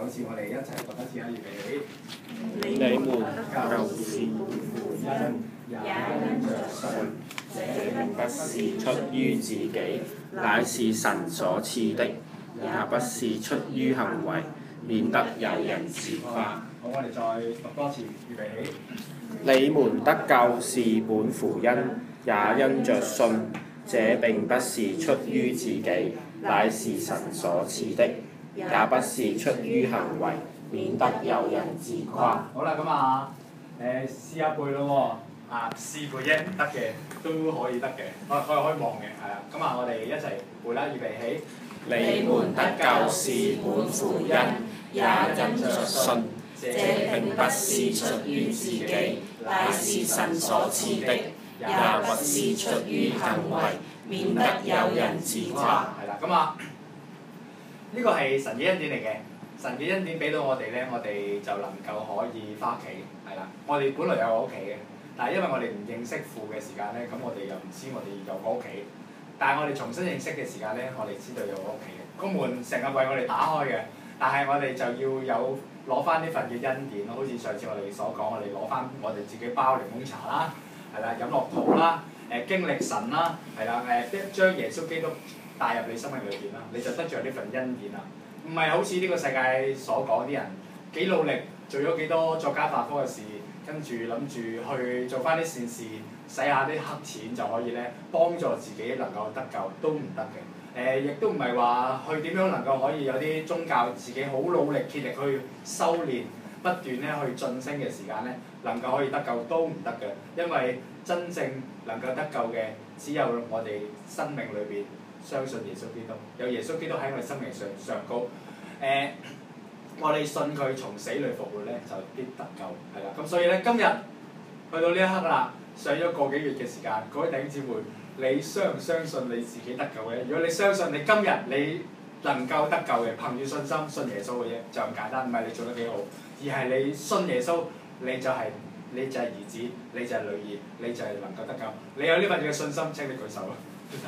9次，我哋一齊讀一次啊！預備起。 你們就是因也因着信，這並不是出於自己，乃是神所賜的，也不是出於行為，免得有人自誇。 好，我哋再讀多次，預備起。 你們得救是本乎恩，也因着信，這並不是出於自己，乃是神所賜的，也不是出於行為，免得有人自誇。 好啦，咁啊，試下背咯喎。試背啫，得嘅都可以得嘅，可以望嘅，係啦。咁啊，我哋一齊背啦，預備起。 你們得救是本乎恩，也因着信，這並不是出於自己，乃是神所賜的，也不是出於行為，免得有人自誇。 係啦，咁啊，呢個係神嘅恩典嚟嘅。神嘅恩典俾到我哋咧，我哋就能夠可以翻屋企，係啦。我哋本來有個屋企嘅，但係因為我哋唔認識父嘅時間咧，咁我哋又唔知我哋有個屋企。但係我哋重新認識嘅時間咧，我哋知道有個屋企嘅。個門成日為我哋打開嘅，但係我哋就要有攞翻呢份嘅恩典，好似上次我哋所講，我哋攞翻我哋自己包檸檬茶啦，係啦，飲落肚啦，經歷神啦，係啦，將耶穌基督帶入你生命裏邊啦，你就得著呢份恩典啦。唔係好似呢個世界所講啲人幾努力做咗幾多作奸犯科嘅事，跟住諗住去做翻啲善事，使下啲黑錢就可以咧幫助自己能夠得救，都唔得嘅。亦都唔係話去點樣能夠可以有啲宗教自己好努力竭力去修練，不斷咧去晉升嘅時間咧，能夠可以得救都唔得嘅，因為真正能夠得救嘅只有我哋生命裏邊相信耶穌基督，有耶穌基督喺我哋生命上高。我哋信佢從死裏復活咧，就必得救，係啦。咁所以咧，今日去到呢一刻啦，上咗個幾月嘅時間，各位弟兄姊妹，你相唔相信你自己得救嘅？如果你相信你今日你能夠得救嘅，憑住信心信耶穌嘅啫，就咁簡單，唔係你做得幾好，而係你信耶穌，你就係兒子，你就係女兒，你就係能夠得救。你有呢份嘅信心，請你舉手啊！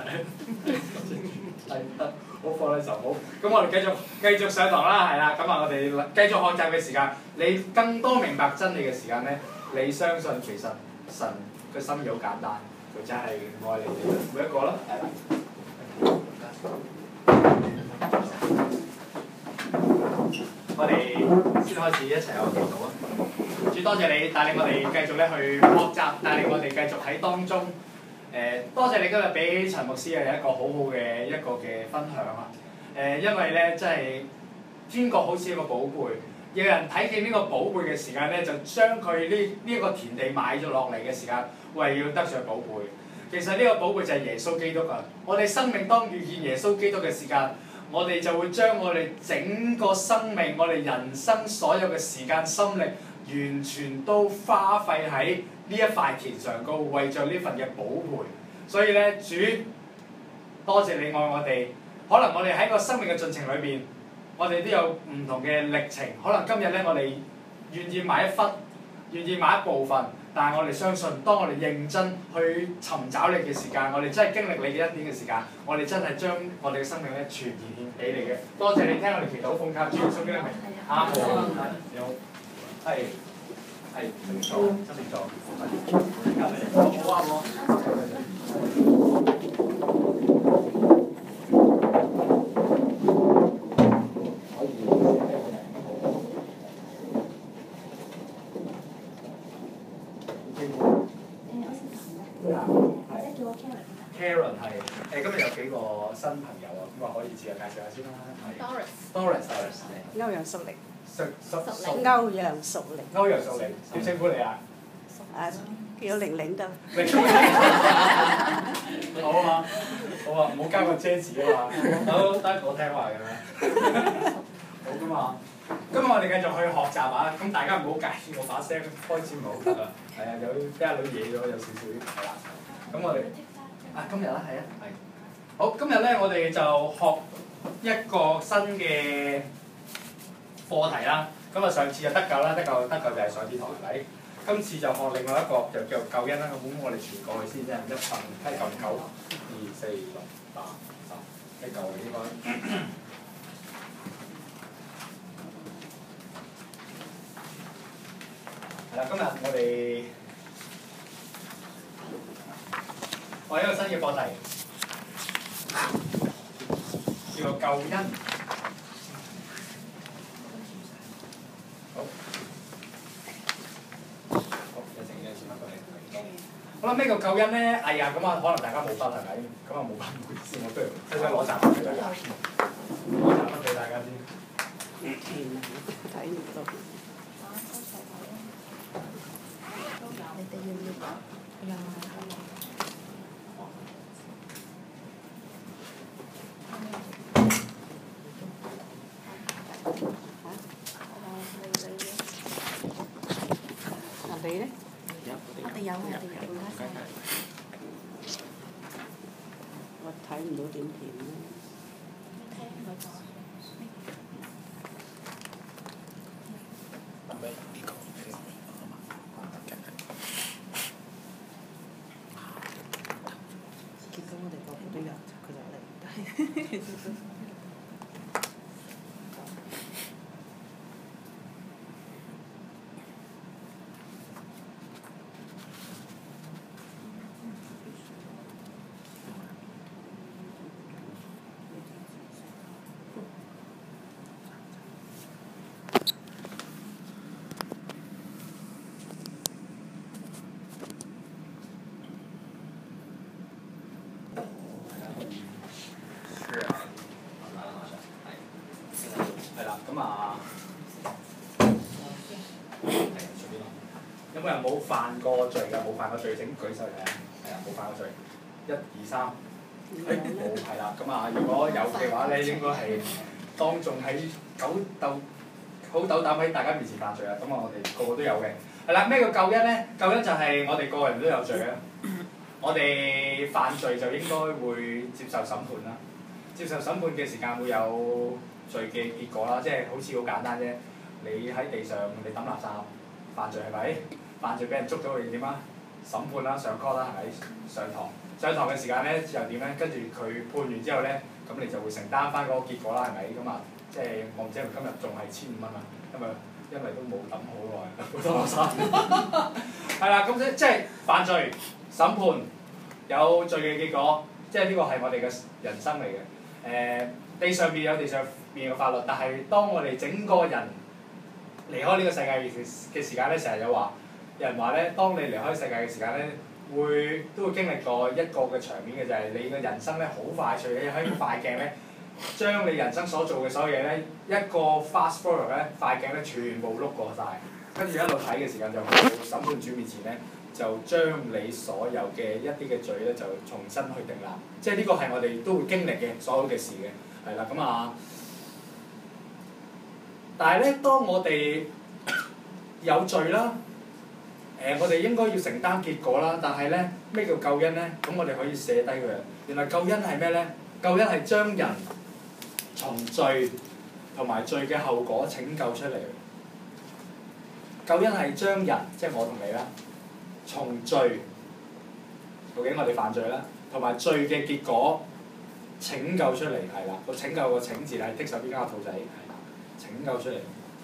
係得，好放喺手好。咁我哋繼續上堂啦，係啦。咁啊，我哋繼續學習嘅時間，你更多明白真理嘅時間咧，你相信其實神嘅心意好簡單，佢真係愛你哋每一個啦，係啦。我哋先開始一齊有祈禱啊！主多謝你帶領我哋繼續咧去學習，帶領我哋繼續喺當中。多謝你今日俾陳牧師有一個好好嘅分享啊！因為咧，真係天國好似一個寶貝，有人睇見呢個寶貝嘅時間咧，就將佢呢一個田地買咗落嚟嘅時間，為要得上寶貝。其實呢個寶貝就係耶穌基督啊！我哋生命當遇見耶穌基督嘅時間，我哋就會將我哋整個生命、我哋人生所有嘅時間、心力，完全都花費喺呢一塊田上高，為著呢份嘅寶貝。所以咧，主多謝你愛我哋。可能我哋喺個生命嘅進程裏邊，我哋都有唔同嘅歷程。可能今日咧，我哋願意買一忽，願意買一部分，但係我哋相信，當我哋認真去尋找你嘅時間，我哋真係經歷你嘅恩典嘅時間，我哋真係將我哋嘅生命咧全然獻俾你嘅。多謝你聽我哋祈禱，奉靠主耶穌基督名，阿門。你好，係唔錯，真唔錯。好啊，Karen 係今日有幾個新朋友啊，咁啊可以自我介紹下先啦。Doris 歐陽淑玲。 歐陽淑玲，點稱呼你啊？ 叫玲玲得。 好啊，唔好加個遮字啊嘛，好得我聽話嘅咩？好噶嘛，今日我哋繼續去學習啊，咁大家唔好介意我把聲開始唔係好得啊，係啊，有啲阿女嘢咗，有少少係啦。咁我哋今日啦，係啊，係。好，今日咧我哋就學一個新嘅課題啦。咁啊上次就得救啦，得救就係上天堂係咪？今次就學另外一個就叫救恩啦。咁我哋傳過去先啫，一份睇夠唔夠？2、4、6、8、10，一嚿應該。 係啦，今日我有一個新嘅課題，叫做救恩。好啦，咩叫救恩咧？哎呀，咁啊，可能大家冇分係咪？咁啊冇分，唔好意思，我不如即刻攞集俾大家，攞集俾大家先。 睇唔到。你哋要唔要講？有你咧？我哋有。我睇唔到點填咧。結果我哋個個都有，佢就嚟。係啦，咁啊，有冇人冇犯過罪㗎？冇犯過罪請舉手嚟睇下。係啊，冇犯過罪。1、2、3。冇係啦，咁啊，如果有嘅話咧，應該係當眾喺好鬥膽喺大家面前犯罪啊！咁啊，我哋個個都有嘅。係啦，咩叫救恩咧？救恩就係我哋個人都有罪啊！我哋犯罪就應該會接受審判啦。接受審判嘅時間會有罪嘅結果啦，即係好似好簡單啫。你喺地上你抌垃圾，犯罪係咪？犯罪俾人捉咗會點啊？審判啦，上 court 啦，係咪？上堂嘅時間咧又點咧？跟住佢判完之後咧，咁你就會承擔翻嗰個結果啦，係咪？咁啊，即係我唔知係咪今日仲係1500蚊啊，因為都冇抌好耐，好多垃圾。係啦，咁即係犯罪、審判，有罪嘅結果，即係呢個係我哋嘅人生嚟嘅。地上面有地上面嘅法律，但係當我哋整個人離開呢個世界嘅時間咧，成日有人話咧，當你離開世界嘅時間咧，都會經歷過一個嘅場面嘅，就係你嘅人生咧好快脆嘅，喺塊鏡咧，將你人生所做嘅所有嘢咧，一個 fast forward 咧，塊鏡咧全部碌過晒，跟住一路睇嘅時間就審判主面前咧，就將你所有嘅一啲嘅罪咧就重新去定立，即係呢個係我哋都會經歷嘅所有嘅事嘅，係啦，咁啊，但係咧，當我哋有罪啦。我哋應該要承擔結果啦，但係咧，咩叫救恩咧？咁我哋可以寫低佢。原來救恩係咩咧？救恩係將人從罪同埋罪嘅後果拯救出嚟。救恩係將人，即係我同你啦，從罪，究竟我哋犯罪啦，同埋罪嘅結果拯救出嚟，係啦。個拯救個拯字係剔手邊加個兔仔，係啦，拯救出嚟。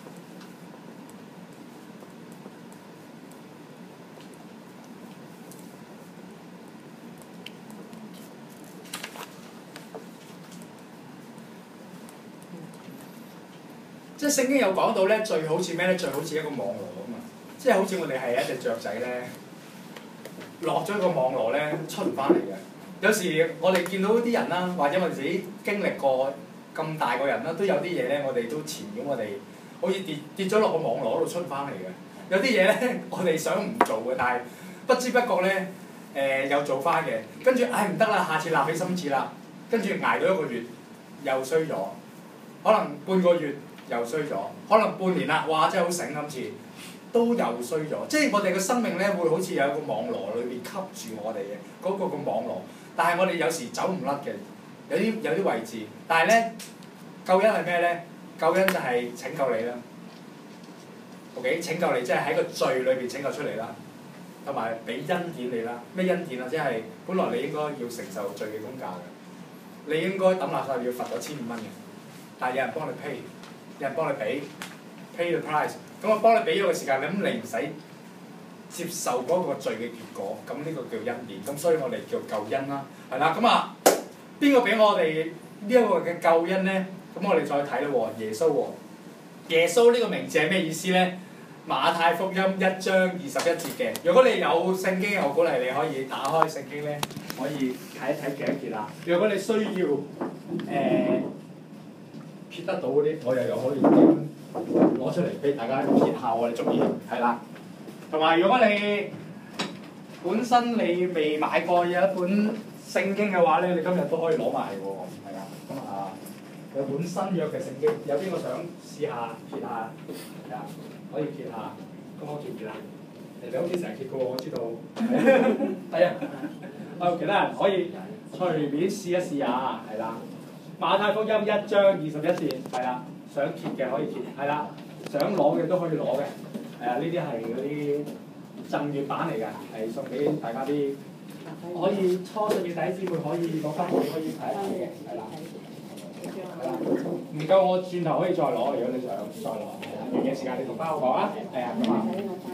即係聖經有講到咧，罪好似咩咧？罪好似一個網羅咁啊！即係好似我哋係一隻雀仔咧，落咗一個網羅咧，出唔翻嚟嘅。有時我哋見到啲人啦，或者我哋自己經歷過咁大個人啦，都有啲嘢咧，我哋都纏繞我哋，好似跌咗落個網羅嗰度出唔翻嚟嘅。有啲嘢咧，我哋想唔做嘅，但係不知不覺咧，又做翻嘅。跟住唉唔得啦，下次立起心志啦。跟住捱到1個月，又衰咗。可能半個月。又衰咗，可能半年啦，哇！真係好醒今次，都又衰咗。即係我哋嘅生命咧，會好似有一個網羅裏邊吸住我哋嘅嗰個網羅，但係我哋有時走唔甩嘅，有啲位置。但係咧，救恩係咩咧？救恩就係拯救你啦。OK， 拯救你即係喺個罪裏邊拯救出嚟啦，同埋俾恩典你啦。咩恩典啊？即係本來你應該要承受罪嘅工價嘅，你應該抌垃圾要罰咗1500蚊嘅，但係有人幫你 pay。有人幫你俾 pay the price，咁我幫你俾咗嘅時間，咁你唔使接受嗰個罪嘅結果，咁呢個叫恩典，咁所以我哋叫救恩啦，係啦，咁啊邊個俾我哋呢一個嘅救恩咧？咁我哋再睇咯喎，耶穌喎，耶穌呢個名字係咩意思咧？馬太福音1章21節嘅，如果你有聖經，我鼓勵你可以打開聖經咧，可以睇一睇幾多節啦。如果你需要撇得到嗰啲，我又可以攞出嚟俾大家撇下我哋中意，係啦。同埋如果你本身你未買過有一本聖經嘅話咧，你今日都可以攞埋喎，係啦。咁啊，有本新約嘅聖經，有邊個想試下揭下？係啊，可以揭下。咁我揭唔揭啊？你好似成日揭過，我知道。係啊。其他人可以隨便試一試下，係啦。馬太福音1章21節，係啦，想揭嘅可以揭，係啦，想攞嘅都可以攞嘅，係啊，呢啲係嗰啲贈閱版嚟㗎，係送俾大家啲可以初信嘅弟兄姊妹可以攞翻去可以睇一睇嘅，係啦，係啦，唔夠我轉頭可以再攞，如果你想再攞，係啦，完嘅時間你同翻我講啊，係啊，咁啊。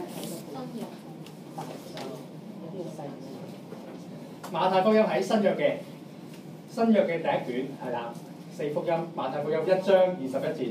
馬太福音喺新約嘅第一卷，係啦，4福音，馬太福音1章21節。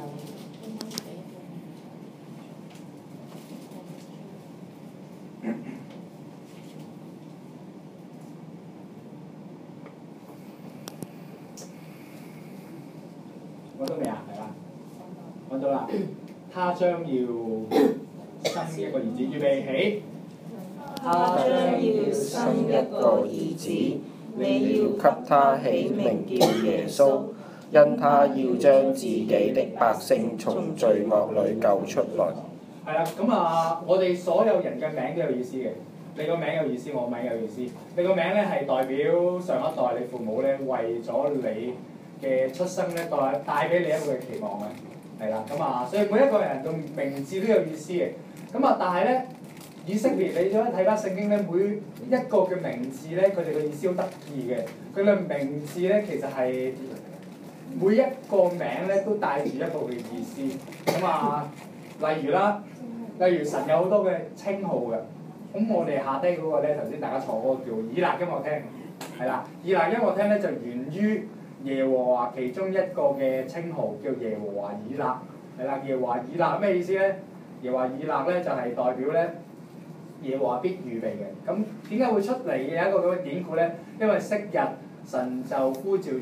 揾到未啊？係啦，揾到啦。他將要生一個兒子，預備起。 他將要生一個兒子，你要給他起名叫耶穌，因他要將自己的百姓從罪惡裏救出來。 係啦，咁啊，我哋所有人嘅名都有意思嘅。你個名有意思，我名有意思。你個名咧係代表上一代你父母咧為咗你嘅出生咧帶俾你一個嘅期望嘅，係啦，咁啊，所以每一個人嘅名字都有意思嘅。咁啊，但係咧，以色列你想睇翻聖經咧，每一個嘅名字咧，佢哋嘅意思好得意嘅。佢嘅名字咧，其實係每一個名咧都帶住一個嘅意思。咁啊，例如神有好多嘅稱號嘅。咁我哋下低嗰個咧，頭先大家坐嗰個叫以勒音樂廳，係啦，以勒音樂廳咧就源於耶和華其中一個嘅稱號，叫耶和華以勒，係啦，耶和華以勒咩意思咧？耶和華以勒咧就係代表咧耶和華必預備嘅。咁點解會出嚟嘅有一個咁嘅典故咧？因為昔日神就呼召咗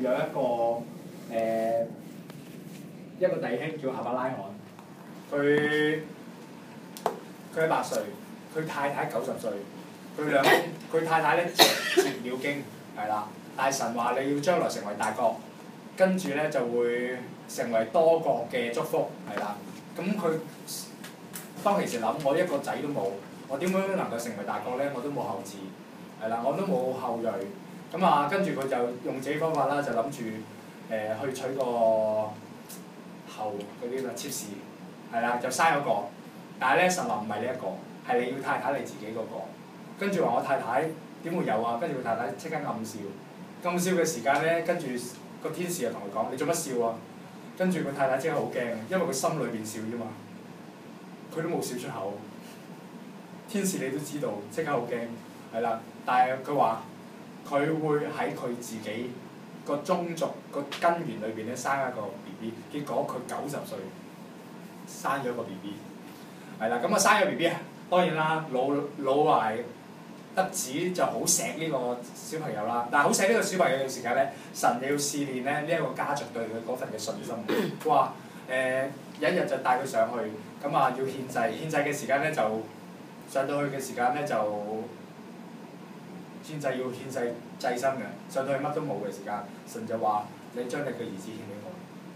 一個弟兄叫亞伯拉罕，佢100歲。佢太太90歲，佢太太咧絕了經，係啦。但係神話你要將來成為大國，跟住咧就會成為多國嘅祝福，係啦。咁佢當其時諗，我一個仔都冇，我點樣能夠成為大國咧？我都冇後嗣，係啦，我都冇後裔。咁啊，跟住佢就用自己方法啦，就諗住去娶個後嗰啲啦，妾侍，係啦，就生咗個。但係咧，神話唔係呢一個。係你要太太你自己嗰個，跟住話我太太點會有啊？跟住佢太太即刻暗笑，暗笑嘅時間咧，跟住個天使就同佢講：你做乜笑啊？跟住佢太太即刻好驚，因為佢心裏邊笑啫嘛，佢都冇笑出口。天使你都知道，即刻好驚，係啦。但係佢話佢會喺佢自己個宗族個根源裏邊咧生一個 BB， 結果佢90歲生咗個 BB， 係啦。咁啊生咗 BB 啊！當然啦，老懷得子就好錫呢個小朋友啦。但係好錫呢個小朋友嘅時間咧，神就要試煉咧呢一個家族對佢嗰份嘅信心。佢話有一日就帶佢上去，咁啊要獻祭，獻祭嘅時間咧就上到去嘅時間咧就獻祭要獻祭祭牲嘅，上到去乜都冇嘅時間，神就話：你將你嘅兒子獻俾我，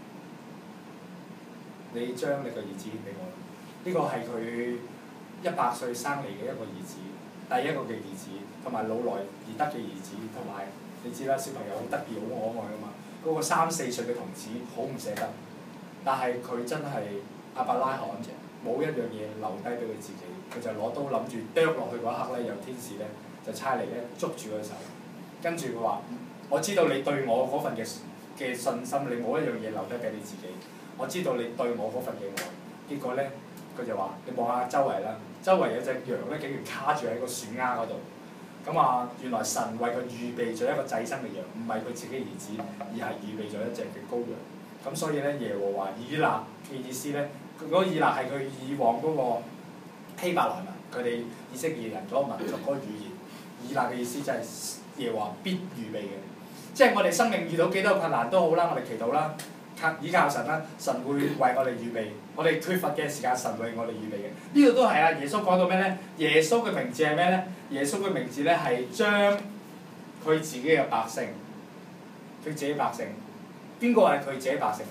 你將你嘅兒子獻俾我。呢個係佢100歲生嚟嘅一個兒子，第一個嘅兒子，同埋老來而得嘅兒子，同埋你知啦，小朋友好得意好可愛㗎嘛。嗰個3、4歲嘅童子好唔捨得，但係佢真係亞伯拉罕啫，冇一樣嘢留低俾佢自己，佢就攞刀諗住剁落去嗰一刻咧，有天使咧就差嚟咧捉住佢手，跟住佢話：我知道你對我嗰份嘅信心，你冇一樣嘢留低俾你自己，我知道你對我嗰份嘅愛。結果咧， 佢就話：你望下周圍啦，周圍有隻羊咧，竟然卡住喺個樹丫嗰度。咁啊，原來神為佢預備咗一個祭牲嘅羊，唔係佢自己兒子，而係預備咗一隻嘅羔羊。咁所以咧，耶和華以勒嘅意思咧，佢嗰個以勒係佢以往嗰個希伯來文，佢哋以色列人嗰個民族嗰個語言。以勒嘅意思就係耶和華必預備嘅，即係我哋生命遇到幾多困難都好啦，我哋祈禱啦，倚靠神啦，神會為我哋預備。我哋缺乏嘅時間，神為我哋預備嘅。呢度都係啊！耶穌講到咩咧？耶穌嘅名字係咩咧？耶穌嘅名字咧係將佢自己嘅百姓，佢自己百姓，邊個係佢自己百姓啊？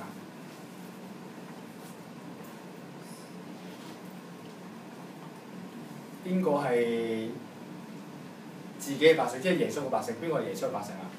邊個係自己嘅百姓？即係耶穌嘅百姓，邊個係耶穌嘅百姓啊？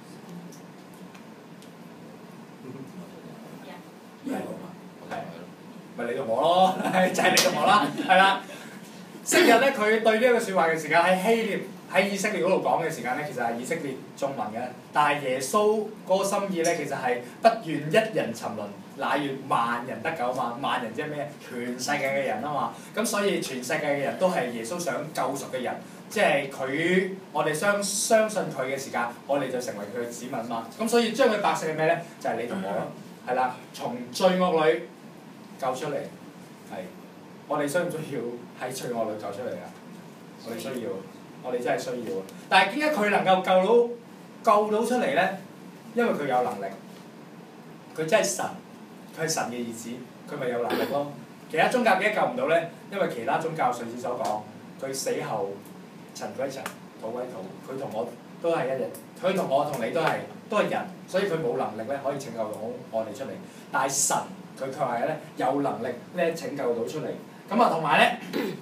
係咪你同我咯？就係你同我啦，係啦。昔日咧，佢對呢一個説話嘅時間喺希臘喺以色列嗰度講嘅時間咧，其實係以色列中文嘅。但係耶穌嗰個心意咧，其實係不願一人沉淪，乃願萬人得救啊嘛！萬人即係咩？全世界嘅人啊嘛！咁所以全世界嘅人都係耶穌想救贖嘅人，即係佢我哋相信佢嘅時間，我哋就成為佢嘅子民嘛。咁所以將佢百姓係咩咧？就係你同我咯，係啦，從罪惡裏救出嚟，係我哋需唔需要喺罪惡裏救出嚟啊？我哋需要，我哋真係需要。但係點解佢能夠救到出嚟咧？因為佢有能力，佢真係神，佢係神嘅兒子，佢咪有能力咯。其他宗教點解救唔到咧？因為其他宗教上次所講，佢死後塵歸塵，土歸土，佢同我都係一日，佢同我同你都係人，所以佢冇能力咧可以拯救到我哋出嚟。但係神佢卻係咧有能力咧拯救到出嚟。咁啊，同埋咧，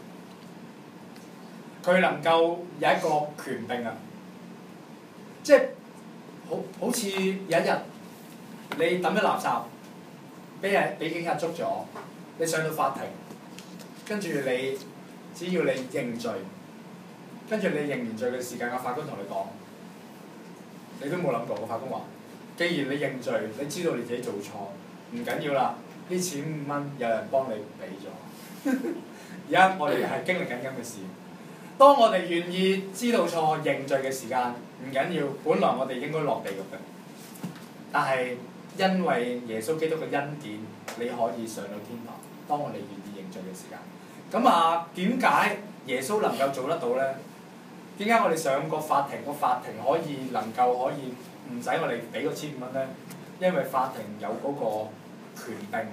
佢能夠有一個權柄啊，即係好似有一日你抌咗垃圾，俾警察捉咗，你上到法庭，跟住你只要你認罪，跟住你認完罪嘅時間，個法官同你講，你都冇諗過，個法官話，既然你認罪，你知道你自己做錯，唔緊要啦，呢錢5蚊有人幫你俾咗。而家我哋係經歷緊咁嘅事。當我哋願意知道錯、認罪嘅時間，唔緊要。本來我哋應該落地獄嘅，但係因為耶穌基督嘅恩典，你可以上到天堂。當我哋願意認罪嘅時間，咁啊點解耶穌能夠做得到咧？點解我哋上個法庭，個法庭可以唔使我哋俾嗰1500蚊咧？因為法庭有嗰個權柄。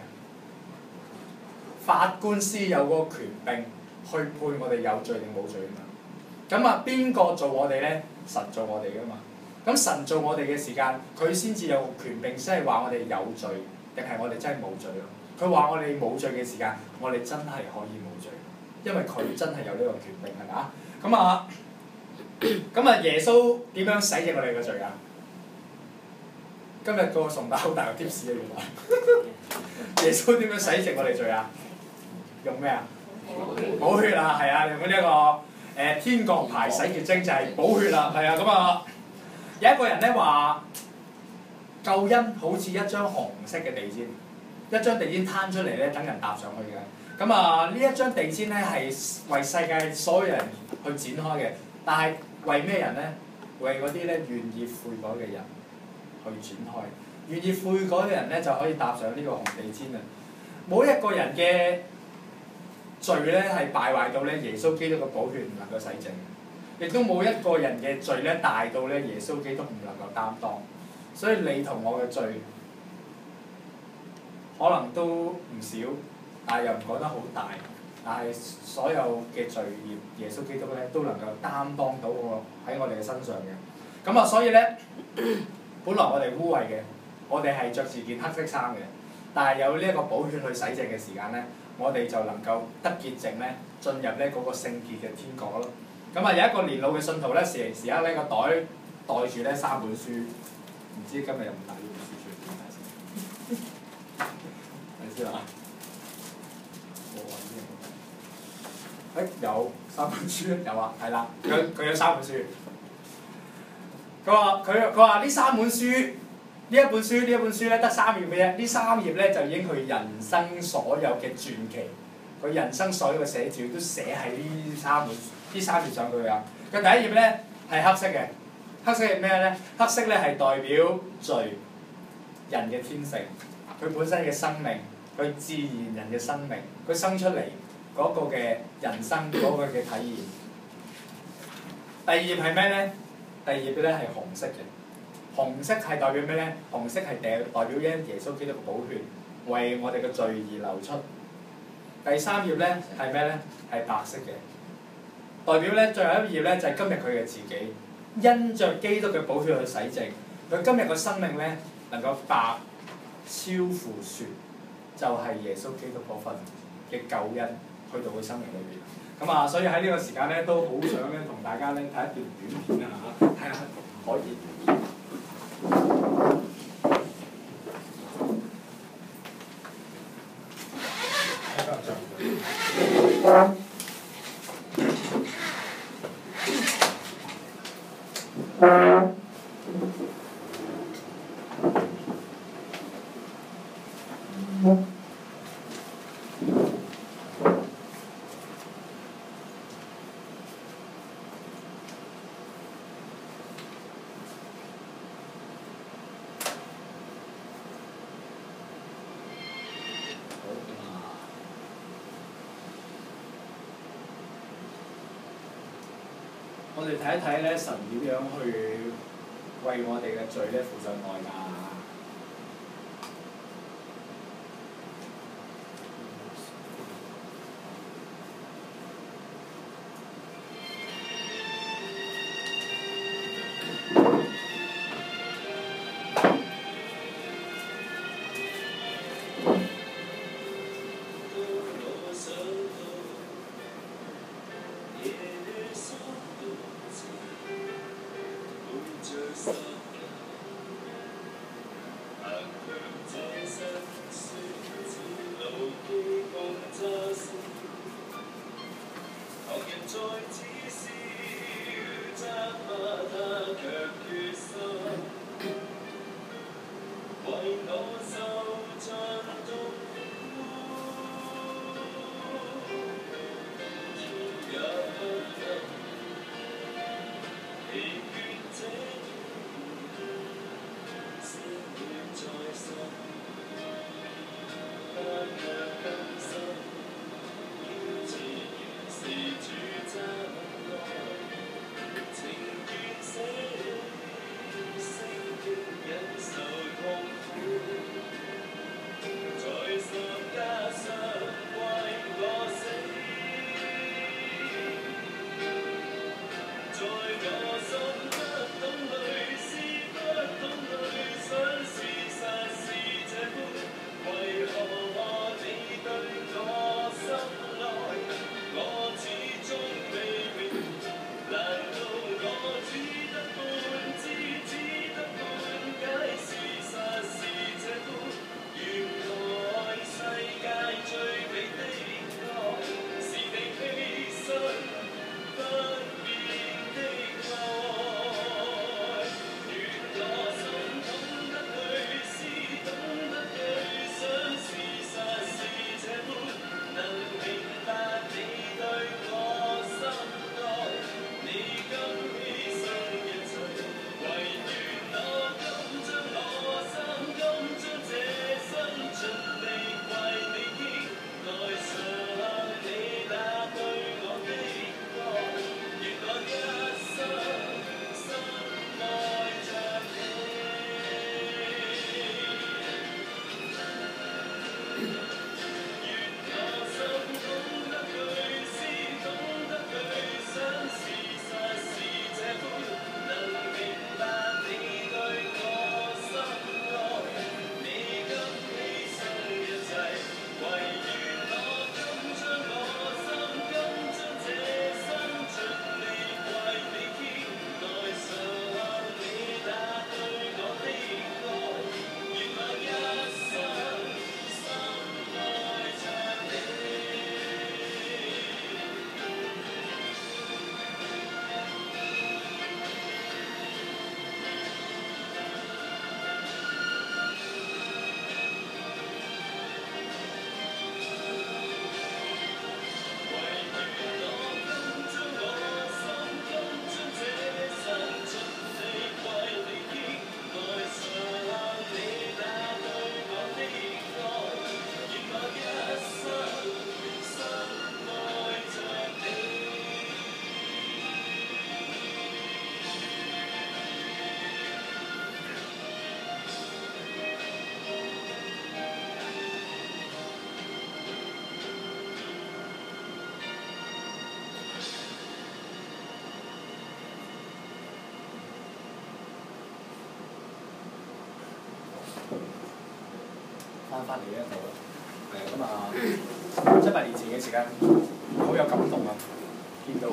法官司有嗰個權柄去判我哋有罪定冇罪啊嘛。咁啊，邊個做我哋咧？神做我哋噶嘛。咁神做我哋嘅時間，佢先至有權柄，先係話我哋有罪，定係我哋真係冇罪咯？佢話我哋冇罪嘅時間，我哋真係可以冇罪，因為佢真係有呢個權柄，係咪啊？咁啊，耶穌點樣洗淨我哋嘅罪啊？今日個崇拜好大個 tips 啊，原來耶穌點樣洗淨我哋罪啊？用咩啊？寶血啊，係啊，用呢一個天國牌洗潔精就係寶血啦，係啊，咁啊有一個人咧話救恩好似一張紅色嘅地氈，一張地氈攤出嚟咧等人踏上去嘅。咁啊呢一張地氈咧係為世界所有人去展開嘅，但係為咩人咧？為嗰啲咧願意悔改嘅人去展開，願意悔改嘅人咧就可以踏上呢個紅地氈啊！冇一個人嘅罪咧係敗壞到咧耶穌基督嘅寶血唔能夠洗淨，亦都冇一個人嘅罪咧大到咧耶穌基督唔能夠擔當。所以你同我嘅罪可能都唔少，但係又唔講得好大。但係所有嘅罪孽，耶穌基督咧都能夠擔當到喺我哋嘅身上嘅。咁啊，所以咧，本來我哋污穢嘅，我哋係着住件黑色衫嘅，但係有呢一個寶血去洗淨嘅時間咧，我哋就能夠得潔淨咧，進入咧嗰個聖潔嘅天國咯。咁啊，有一個年老嘅信徒咧，時刻呢個袋住咧3本書，唔知今日有冇帶呢本書出嚟睇先？睇先啦。有3本書，有啊，係啦，佢有3本書。佢話呢3本書，呢一本書咧得3頁嘅啫，呢3頁咧就已經佢人生所有嘅傳奇， 佢人生所有嘅寫照都寫喺呢三頁上佢啊。佢第一頁咧係黑色嘅，黑色係咩咧？黑色咧係代表罪，人嘅天性，佢本身嘅生命，佢自然人嘅生命，佢生出嚟嗰個嘅人生嗰個嘅體驗。第二頁係咩咧？第二頁咧係紅色嘅，紅色係代表咩咧？紅色係代表因耶穌基督嘅寶血為我哋嘅罪而流出。第三頁咧係咩咧？係白色嘅，代表咧最後一頁咧就係今日佢嘅自己，因着基督嘅寶血去洗淨，佢今日嘅生命咧能夠白超乎雪，就係耶穌基督嗰份嘅救恩去到佢生命裏邊。咁啊，所以喺呢個時間咧，都好想咧同大家咧睇一段短片啊嚇，睇下可以。我哋睇一睇咧，神點樣去為我哋嘅罪咧付上代價。 翻嚟呢一度啦。係咁啊，700年前嘅時間好有感動啊！見到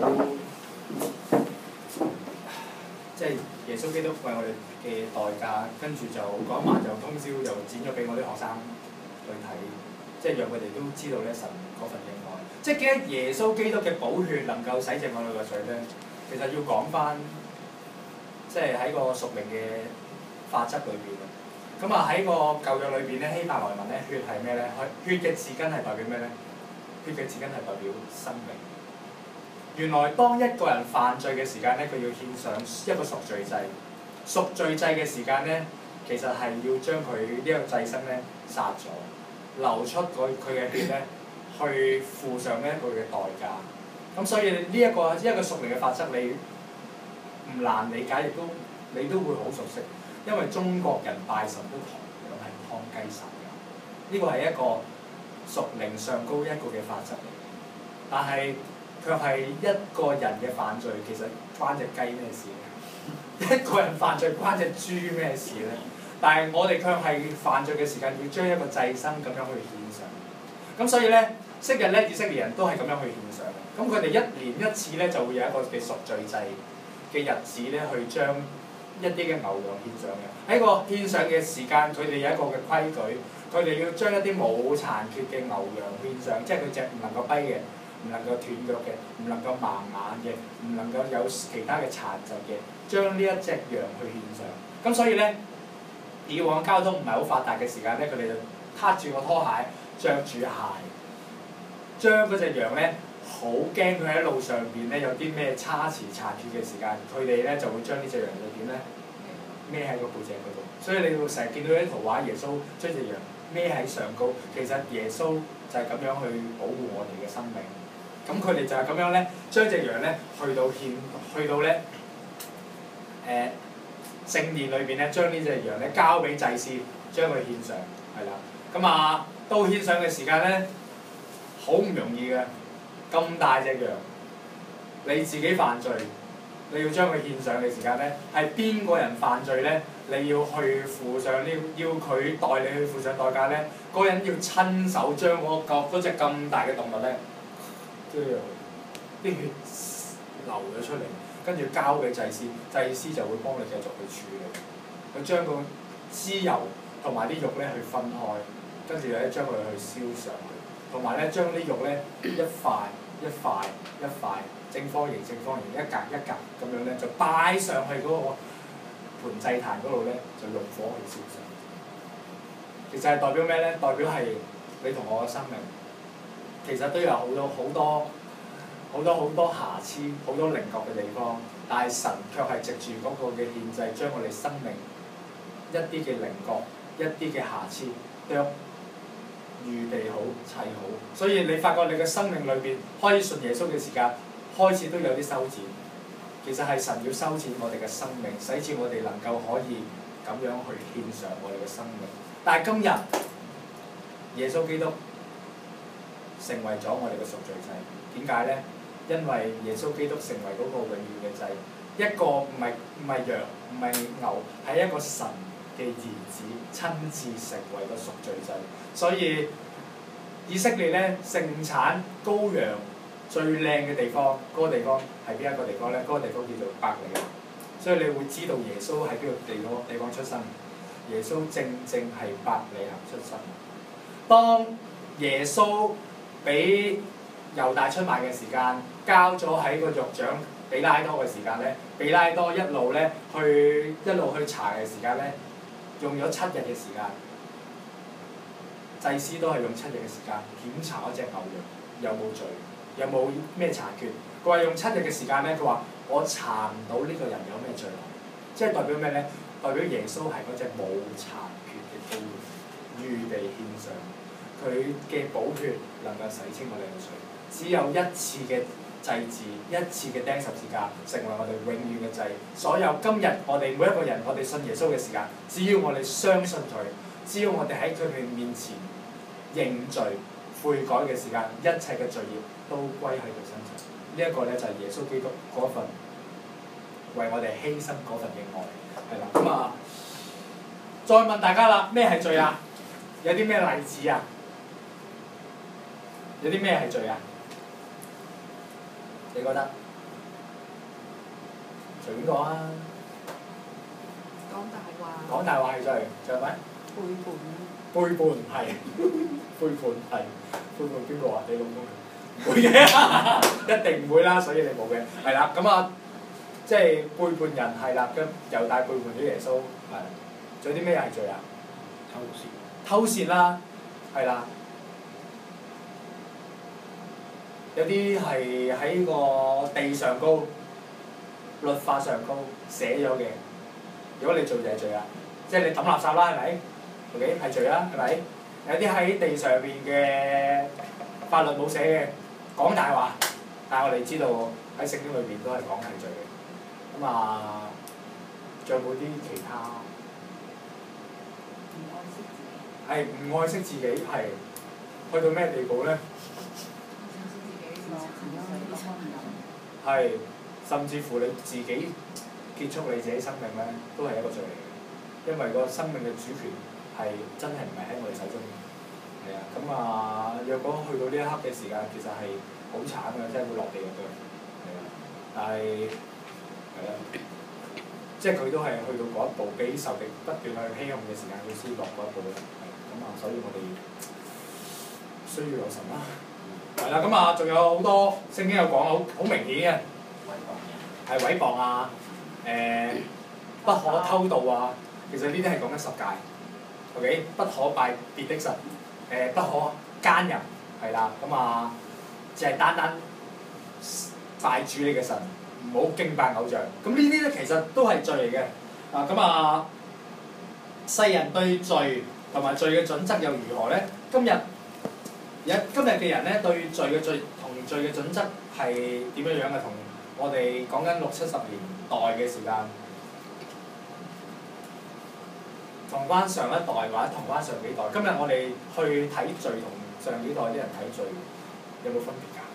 即係耶穌基督為我哋嘅代價，跟住就嗰一晚就通宵又剪咗俾我啲學生去睇，即係讓佢哋都知道咧神嗰份嘅愛。即係記得耶穌基督嘅寶血能夠洗淨我哋嘅罪咧，其實要講翻，即係喺個屬靈嘅法則裏邊。咁啊喺個舊約裏邊咧，希伯來文咧，血係咩咧？血嘅字根係代表咩咧？血嘅字根係代表生命。原來當一個人犯罪嘅時間咧，佢要獻上一個贖罪祭。贖罪祭嘅時間咧，其實係要將佢呢個祭牲咧殺咗，流出佢嘅血咧，去付上呢一個嘅代價。咁所以呢一個屬靈嘅法則，你唔難理解，亦都你都會好熟悉。因為中國人拜神都同樣係劏雞殺鴨，呢個係一個屬靈上高一個嘅法則嚟嘅。但係卻係一個人嘅犯罪，其實關隻雞咩事咧？一個人犯罪關隻豬咩事咧？但係我哋卻係犯罪嘅時間，要將一個祭牲咁樣去獻上。咁所以咧，昔日咧以色列人都係咁樣去獻上嘅。咁佢哋一年一次咧就會有一個嘅贖罪祭嘅日子咧，去將一啲嘅牛羊獻上嘅。喺個獻上嘅時間，佢哋有一個嘅規矩，佢哋要將一啲冇殘缺嘅牛羊獻上，即係佢隻唔能夠跛嘅，唔能夠斷腳嘅，唔能夠盲眼嘅，唔能夠有其他嘅殘疾嘅，將呢一隻羊去獻上。咁所以咧，以往交通唔係好發達嘅時間咧，佢哋就撻住個拖鞋，着住鞋，將嗰隻羊咧，好驚佢喺路上邊咧有啲咩差池殘缺嘅時間，佢哋咧就會將呢隻羊就點咧孭喺個背脊嗰度。所以你會成日見到啲圖畫，耶穌將隻羊孭喺上高，其實耶穌就係咁樣去保護我哋嘅生命。咁佢哋就係咁樣咧，將隻羊咧去到咧聖殿裏邊咧，將呢隻羊咧交俾祭司，將佢獻上，係啦。咁啊，到獻上嘅時間咧，好唔容易嘅，咁大隻羊，你自己犯罪，你要將佢獻上嘅時間咧，係邊個人犯罪咧？你要去付上要佢代你去付上代價咧，嗰人要親手將嗰隻咁大嘅動物咧，即係啲血流咗出嚟，跟住交俾祭司，祭司就會幫你繼續去處理。佢將個脂油同埋啲肉咧去分開，跟住咧將佢去燒上去，同埋咧將啲肉咧一塊一塊一塊正方形一格一格咁樣咧就擺上去嗰個盤祭壇嗰度咧，就用火去燒上。其實係代表咩咧？代表係你同我嘅生命，其實都有好多瑕疵，好多稜角嘅地方，但係神卻係藉住嗰個嘅獻祭，將我哋生命一啲嘅稜角、一啲嘅瑕疵，都預備好、砌好。所以你發覺你嘅生命裏邊開始信耶穌嘅時間，開始都有啲修剪。其實係神要修剪我哋嘅生命，使至我哋能夠可以咁樣去獻上我哋嘅生命。但係今日耶穌基督成為咗我哋嘅贖罪祭，點解咧？因為耶穌基督成為嗰個永遠嘅祭，一個唔係羊唔係牛，係一個神嘅兒子親自成為個贖罪祭。所以以色列咧盛產羔羊最靚嘅地方，嗰個地方係邊一個地方咧？嗰個地方叫做伯利恆。所以你會知道耶穌喺邊個地方出生。耶穌正係伯利恆出生。當耶穌俾猶大出賣嘅時間，交咗喺個獄長比拉多嘅時間咧，比拉多一路去查嘅時間咧，用咗7日嘅時間。祭司都係用7日嘅時間檢查嗰隻牛羊有冇罪，有冇咩殘缺。佢話用7日嘅時間咧，佢話我查唔到呢個人有咩罪，即係代表咩咧？代表耶穌係嗰隻冇殘缺嘅羔羊，預備獻上，佢嘅寶血能夠洗清我哋嘅罪。只有一次嘅祭祀，一次嘅釘十字架，成為我哋永遠嘅祭。所有今日我哋每一個人，我哋信耶穌嘅時間，只要我哋相信佢，只要我哋喺佢哋面前認罪悔改嘅時間，一切嘅罪孽都歸喺佢身上。呢一個咧就係耶穌基督嗰份為我哋犧牲嗰份嘅愛，係啦。咁啊，再問大家啦，咩係罪啊？ 有啲咩例子啊？有啲咩係罪啊？你覺得？隨便講啊！ 講大話。 講大話係罪，仲有咩？ 背叛。 背叛係，背叛係，背叛邊個啊？你老公？唔會嘅，一定唔會啦，所以你冇嘅。係啦，咁啊，即係背叛人係啦，咁猶大背叛咗耶穌，係。仲有啲咩係罪啊？偷竊啦，係啦。有啲係喺個地上高、律法上高寫咗嘅，如果你做就係罪啦，即係你抌垃圾啦，係咪？OK 係罪啦，係咪？有啲喺地上邊嘅法律冇寫嘅，講大話，但係我哋知道喺聖經裏邊都係講係罪嘅。咁啊，仲有冇啲其他？係唔愛惜自己，係去到咩地步咧？係，甚至乎你自己結束你自己生命咧，都係一個罪嚟嘅，因為個生命嘅主權係真係唔係喺我哋手中嘅。係啊，咁啊，若果去到呢一刻嘅時間，其實係好慘嘅，真係會落地獄嘅。係啊，但係係啦，即係佢都係去到嗰一步，俾仇敵不斷去欺哄嘅時間，佢先落嗰一步嘅。咁啊，所以我哋需要有神啦。係啦，咁啊，仲有好多聖經有講好明顯嘅，係毀謗啊，不可偷盜啊，其實呢啲係講緊十誡 ，OK， 不可拜別的神，不可奸淫，係啦，咁啊，只係單單拜主你嘅神，唔好敬拜偶像，咁呢啲咧其實都係罪嚟嘅，咁啊，世人對罪同埋罪嘅準則又如何咧？今日嘅人咧對罪嘅準則係點樣樣嘅？同我哋講緊60-70年代嘅時間，同翻上一代或者同翻上幾代，今日我哋去睇罪同上幾代啲人睇罪有冇分別㗎？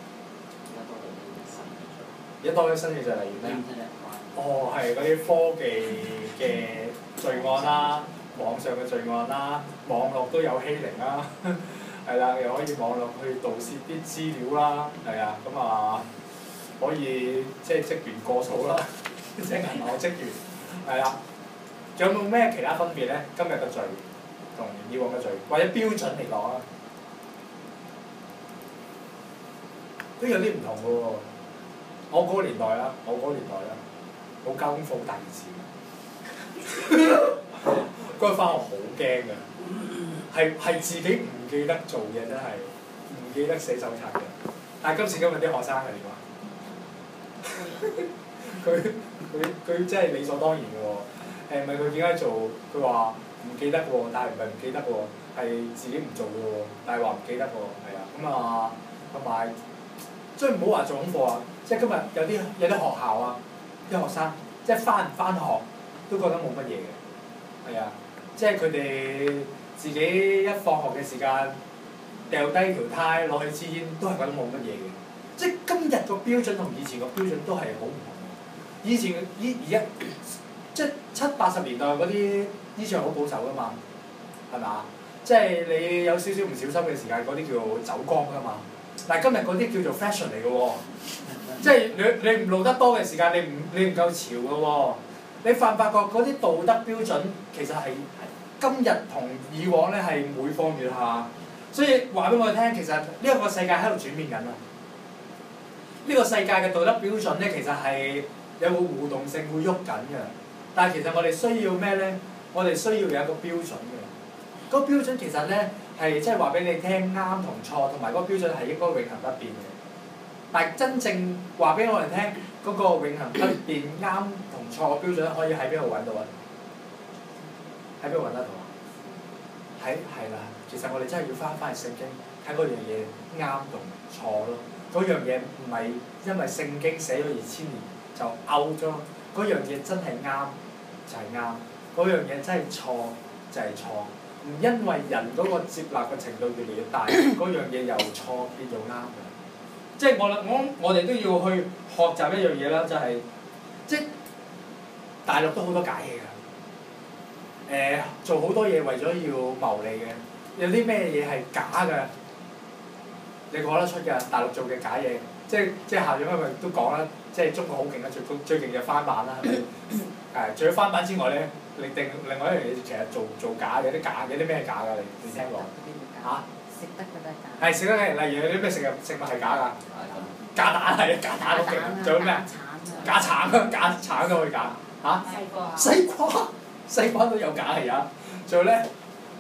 而家多咗新嘅罪，例如咩？哦，係嗰啲科技嘅罪案啦，網上嘅罪案啦，網絡都有欺凌啦。係啦，又可以網絡去盜竊啲資料啦，係啊，咁啊可以即係職員過數啦，即係銀行職員，係啦。仲有冇咩其他分別咧？今日嘅罪同以往嘅罪，或者標準嚟講啊，都有啲唔同嘅喎。我嗰個年代啦，冇交功課好大件事。嗰日翻學好驚㗎，係自己唔記得做嘢，真係唔記得寫手冊嘅。但係今時今日啲學生係點啊？佢真係理所當然嘅喎。唔係佢點解做？佢話唔記得喎，但係唔係唔記得喎，係自己唔做嘅喎，但係話唔記得喎，係啊。咁啊，同埋即係唔好話做功課啊！即係今日有啲學校啊，啲學生即係翻唔翻學都覺得冇乜嘢嘅，係啊，即係佢哋自己一放學嘅時間掉低條呔攞去支煙，都係覺得冇乜嘢嘅。即係今日個標準同以前個標準都係好唔同嘅。以前而家即係70-80年代嗰啲以前係好保守㗎嘛，係咪啊？即係你有少少唔小心嘅時間，嗰啲叫做走光㗎嘛。但係今日嗰啲叫做 fashion 嚟嘅喎，即係你唔露得多嘅時間，你唔夠潮嘅喎。你發唔發覺嗰啲道德標準其實係今日同以往咧係每況愈下，所以話俾我哋聽，其實呢一個世界喺度轉變緊啊！呢個世界嘅道德標準咧，其實係有個互動性會喐緊嘅，但係其實我哋需要咩咧？我哋需要有一個標準嘅，嗰個標準其實咧係即係話俾你聽啱同錯，同埋嗰個標準係應該永恆不變嘅。但係真正話俾我哋聽，嗰個永恆不變啱同錯嘅標準可以喺邊度揾到啊？喺邊度揾得到啊？係啦，其實我哋真係要翻去聖經睇嗰樣嘢啱同錯咯。嗰樣嘢唔係因為聖經寫咗2000年就 out 咗，嗰樣嘢真係啱就係啱，嗰樣嘢真係錯就係錯。唔因為人嗰個接納嘅程度越嚟越大，嗰樣嘢由錯變做啱嘅。即係我哋都要去學習一樣嘢啦，就係即係大陸都好多假嘢㗎。做好多嘢為咗要牟利嘅， 有啲咩嘢係假嘅？你講得出㗎？大陸做嘅假嘢，即係校長因為都講啦，即係中國好勁啦，最勁嘅翻版啦，係咪？誒，除咗翻版之外咧，另外一樣嘢其實做假嘅，有啲假嘅，有啲咩係假㗎？你聽過？嚇？ 食得嗰啲係假。 係食得嘅，例如有啲咩食物係假㗎？假蛋係假蛋好勁，仲有咩啊？假橙啊，假橙都可以假嚇。西瓜都有假係啊！仲有咧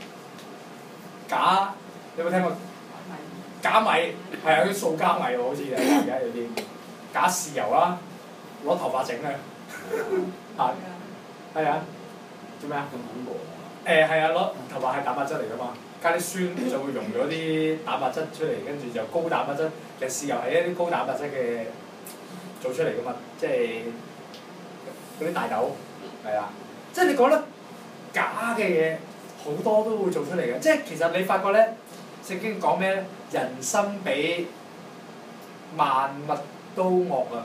假，有冇聽過？假米係啊，啲塑膠米喎，好似而家有啲假豉油啦，攞頭髮整嘅嚇，係啊，做咩啊？ 咁恐怖係啊，攞頭髮係蛋白質嚟㗎嘛，加啲酸就會溶咗啲蛋白質出嚟，跟住就高蛋白質。其實豉油係一啲高蛋白質嘅做出嚟㗎嘛，即係嗰啲大豆係啊，即係你講得假嘅嘢好多都會做出嚟嘅，即係其實你發覺咧，聖經講咩咧？人心比萬物都惡啊！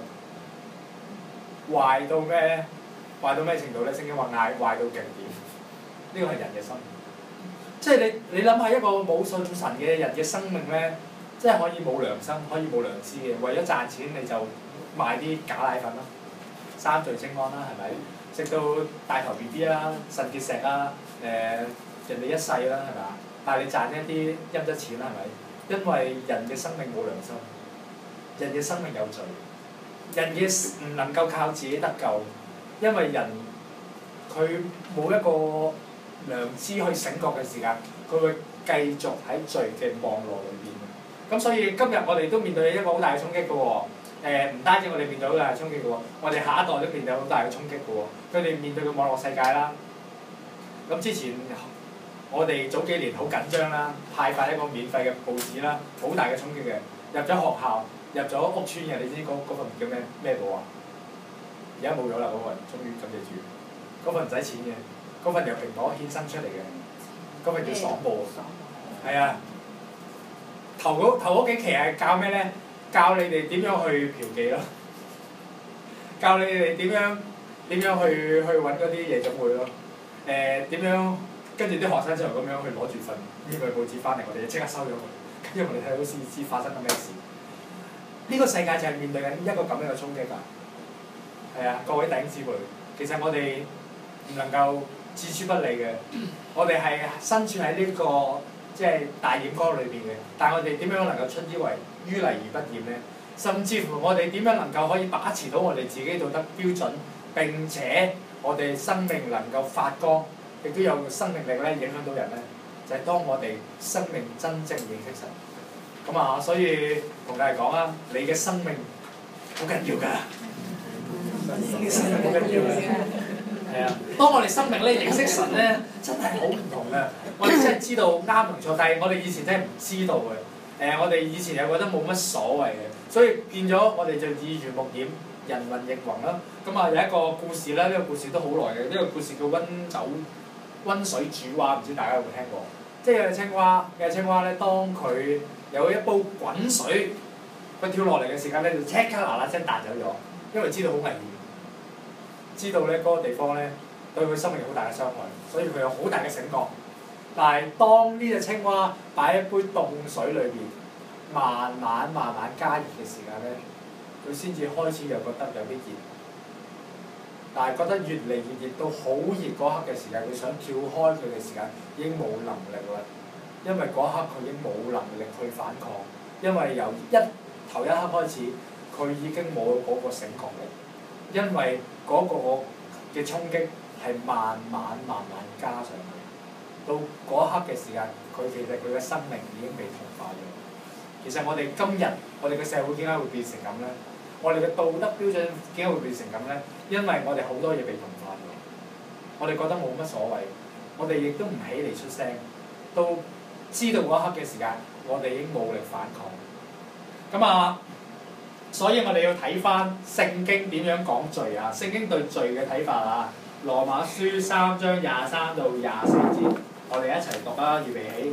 壞到咩咧？壞到咩程度咧？聖經話壞到極點，呢個係人嘅心。即係你諗下一個冇信神嘅人嘅生命咧，即係可以冇良心，可以冇良知嘅，為咗賺錢你就賣啲假奶粉啦，三聚氰胺啦，係咪？食到大頭 BB 啦，腎結石啦，人哋一世啦，係咪啊？但係你賺一啲陰質錢啦，係咪？因為人嘅生命冇良心，人嘅生命有罪，人嘅唔能夠靠自己得救，因為人佢冇一個良知去醒覺嘅時間，佢會繼續喺罪嘅網絡裏邊。咁所以今日我哋都面對一個好大嘅衝擊嘅喎，唔單止我哋面對好大嘅衝擊嘅喎，我哋下一代都面對好大嘅衝擊嘅喎。佢哋面對嘅網絡世界啦，咁之前我哋早幾年好緊張啦，派發一個免費嘅報紙啦，好大嘅衝擊嘅。入咗學校，入咗屋邨嘅，你知嗰份叫咩報啊？而家冇咗啦，嗰份終於感謝主，嗰份唔使錢嘅，嗰份由蘋果衍生出嚟嘅，嗰份叫爽報。係啊，頭嗰幾期係教咩咧？教你哋點樣去嫖妓咯，教你哋點樣去揾嗰啲夜總會咯，點樣跟住啲學生就咁樣去攞住份免費報紙翻嚟，我哋就即刻收咗佢，跟住我哋睇到先知發生緊咩事。呢個世界就係面對緊一個咁樣嘅衝擊㗎。係啊，各位弟兄姊妹，其實我哋唔能夠置諸不理嘅，我哋係身處喺呢個即係大染缸裏邊嘅，但係我哋點樣能夠出於泥而不染咧？甚至乎我哋點樣能夠可以把持到我哋自己道德標準，並且我哋生命能夠發光，亦都有生命力咧，影響到人咧，就係當我哋生命真正認識神。咁啊，所以同大家講啊，你嘅生命好緊要㗎，你嘅生命好緊要㗎。係啊，當我哋生命咧認識神咧，真係好唔同嘅。我哋真係知道啱同錯，但係我哋以前真係唔知道嘅。我哋以前又覺得冇乜所謂嘅，所以變咗我哋就耳濡目染，人云亦云啦。咁啊有一個故事咧，呢個故事都好耐嘅，呢個故事叫溫水煮蛙，唔知大家有冇聽過？即係有隻青蛙咧，當佢有一煲滾水，佢跳落嚟嘅時間咧，就即刻嗱嗱聲彈走咗，因為知道好危險，知道咧嗰個地方咧對佢生命有好大嘅傷害，所以佢有好大嘅醒覺。但係當呢隻青蛙擺喺杯凍水裏邊，慢慢加熱嘅時間咧，佢先至開始又覺得有啲熱。但係覺得越嚟越熱到好熱嗰刻嘅時間，佢想跳開佢嘅時間已經冇能力啦，因為嗰刻佢已經冇能力去反抗，因為由頭一刻開始，佢已經冇嗰個醒覺力，因為嗰個嘅衝擊係慢慢加上去。到嗰一刻嘅時間，其實佢嘅生命已經被同化咗。其實我哋今日，我哋嘅社會點解會變成咁咧？我哋嘅道德標準點解會變成咁咧？因為我哋好多嘢被同化咗，我哋覺得冇乜所謂，我哋亦都唔起嚟出聲。到知道嗰一刻嘅時間，我哋已經冇力反抗。咁啊，所以我哋要睇翻聖經點樣講罪啊？聖經對罪嘅睇法啊，《羅馬書》3章23到24節。我哋一齊讀啊！預備起。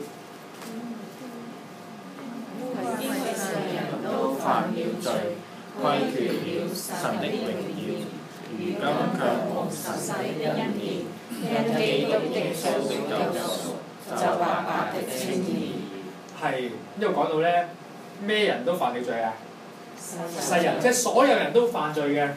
因為世人都犯了罪，虧缺了神的榮耀，如今卻蒙神的恩典，因基督耶穌的救贖， 就白白的稱義。 係呢度講到咧，咩人都犯了罪啊？世人，即係所有人都犯罪嘅。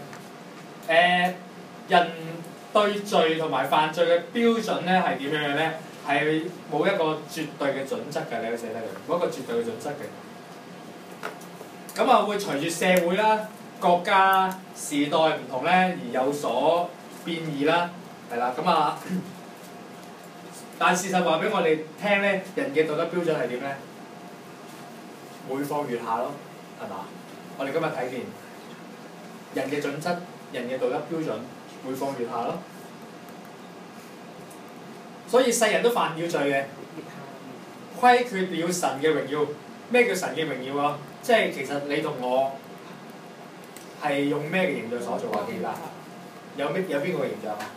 人對罪同埋犯罪嘅標準咧係點樣嘅咧？係冇一個絕對嘅準則嘅，你都寫得嚟，冇一個絕對嘅準則嘅。咁啊，會隨住社會啦、國家、時代唔同咧而有所變異啦，係啦。咁啊，但事實話俾我哋聽咧，人嘅道德標準係點咧？每況愈下咯，係嘛？我哋今日睇見人嘅準則、人嘅道德標準每況愈下咯。所以世人都犯了罪嘅，虧缺了神嘅榮耀。咩叫神嘅榮耀啊？即係其實你同我係用咩嘅形象所做啊？記得有邊個嘅形象啊？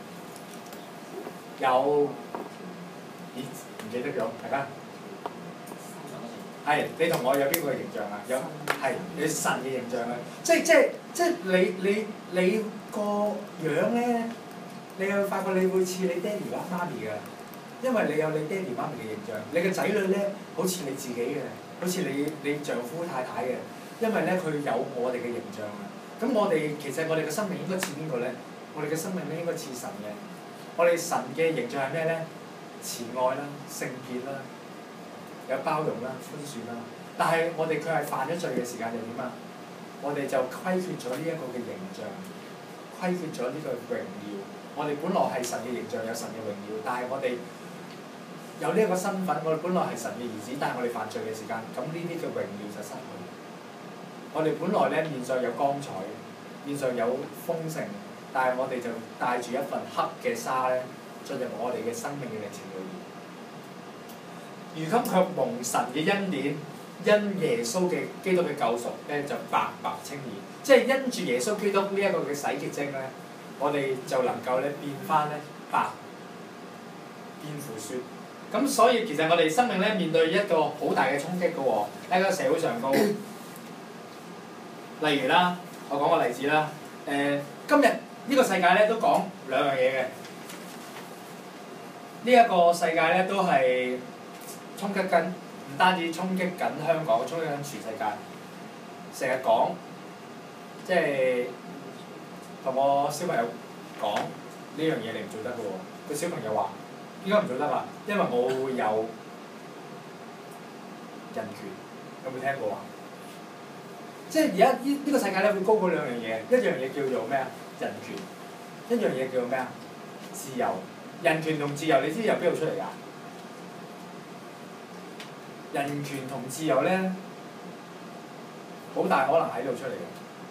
有咦唔記得咗？大家係你同我有邊個嘅形象啊？有係你神嘅形象啊！即你個樣咧，你會發覺你會似你爹哋媽咪㗎。因為你有你爹哋媽咪嘅形象，你嘅仔女咧好似你自己嘅，好似你丈夫太太嘅，因為咧佢有我哋嘅形象啊。咁其實我哋嘅生命應該似邊個咧？我哋嘅生命咧應該似神嘅。我哋神嘅形象係咩咧？慈愛啦、聖潔啦、有包容啦、寬恕啦。但係我哋佢係犯咗罪嘅時間就點啊？我哋就虧缺咗呢一個嘅形象，虧缺咗呢個榮耀。我哋本來係神嘅形象，有神嘅榮耀，但係我哋有呢一個身份，我哋本來係神嘅兒子，但係我哋犯罪嘅時間，咁呢啲嘅榮耀就失去。我哋本來咧面上有光彩，面上有豐盛，但係我哋就帶住一份黑嘅沙咧進入我哋嘅生命嘅歷程裏面。如今卻蒙神嘅恩典，因耶穌嘅基督嘅救贖咧就白白稱義，即係因住耶穌基督呢一個嘅洗潔精咧，我哋就能夠咧變翻咧白變腐雪。咁所以其實我哋生命咧面對一個好大嘅衝擊嘅喎，喺個社會上高。例如啦，我講個例子啦。今日呢個世界咧都講兩樣嘢嘅。呢一個世界咧都係衝擊緊，唔單止衝擊緊香港，衝擊緊全世界。成日講，即係同我小朋友講呢樣嘢你唔做得嘅喎。個小朋友話：點解唔做得啊？因為我會有人權，有冇聽過啊？即係而家呢個世界咧會高過兩樣嘢，一樣嘢叫做咩啊？人權，一樣嘢叫做咩啊？自由。人權同自由，你知由邊度出嚟㗎？人權同自由咧，好大可能喺度出嚟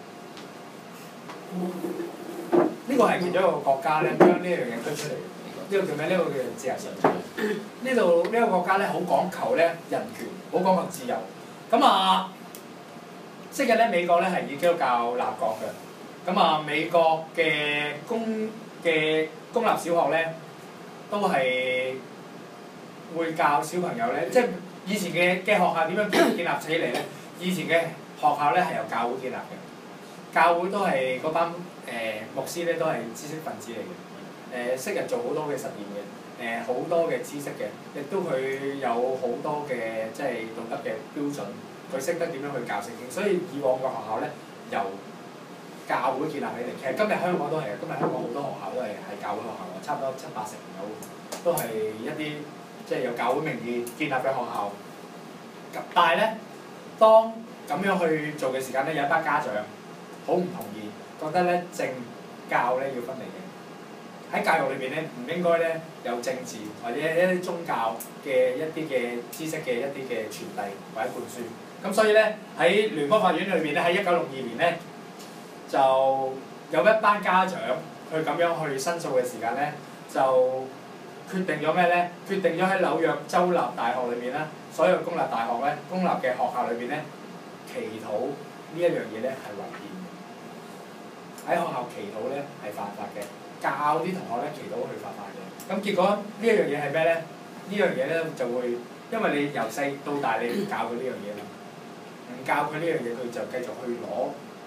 嘅。呢個係其中一個國家咧，將呢樣嘢推出嚟。呢個叫咩？呢個叫做自由神權。呢度呢個國家咧，好講求咧人權，好講求自由。咁啊，昔日咧美國咧係以基督教立國嘅。咁啊，美國嘅公立小學咧，都係會教小朋友咧，即係以前嘅學校點樣建立起嚟咧？以前嘅學校咧係由教會建立嘅，教會都係嗰班牧師咧都係知識分子嚟嘅，識人做好多嘅實驗嘅，好多嘅知識嘅，亦都佢有好多嘅即係道德嘅標準，佢識得點樣去教聖經，所以以往嘅學校咧由教會建立起嚟。其實今日香港都係，今日香港好多學校都係教會學校，差唔多7-8成都係一啲即係有教會名義建立嘅學校。但係咧，當咁樣去做嘅時間咧，有一班家長好唔同意，覺得咧政教咧要分離嘅。喺教育裏邊咧，唔應該咧有政治或者一啲宗教嘅一啲嘅知識嘅一啲嘅傳遞或者灌輸。咁所以咧喺聯邦法院裏邊咧，喺1962年咧就有一班家長去咁樣去申訴嘅時間咧，就決定咗咩咧？決定咗喺紐約州立大學裏邊咧，所有公立大學咧、公立嘅學校裏邊咧，祈禱呢一樣嘢咧係違憲嘅。喺學校祈禱咧係犯法嘅，教啲同學咧祈禱係犯法嘅。咁結果呢一樣嘢係咩咧？呢樣嘢咧就會，因為你由細到大你唔教佢呢樣嘢啦，唔教佢呢樣嘢，佢就繼續去攞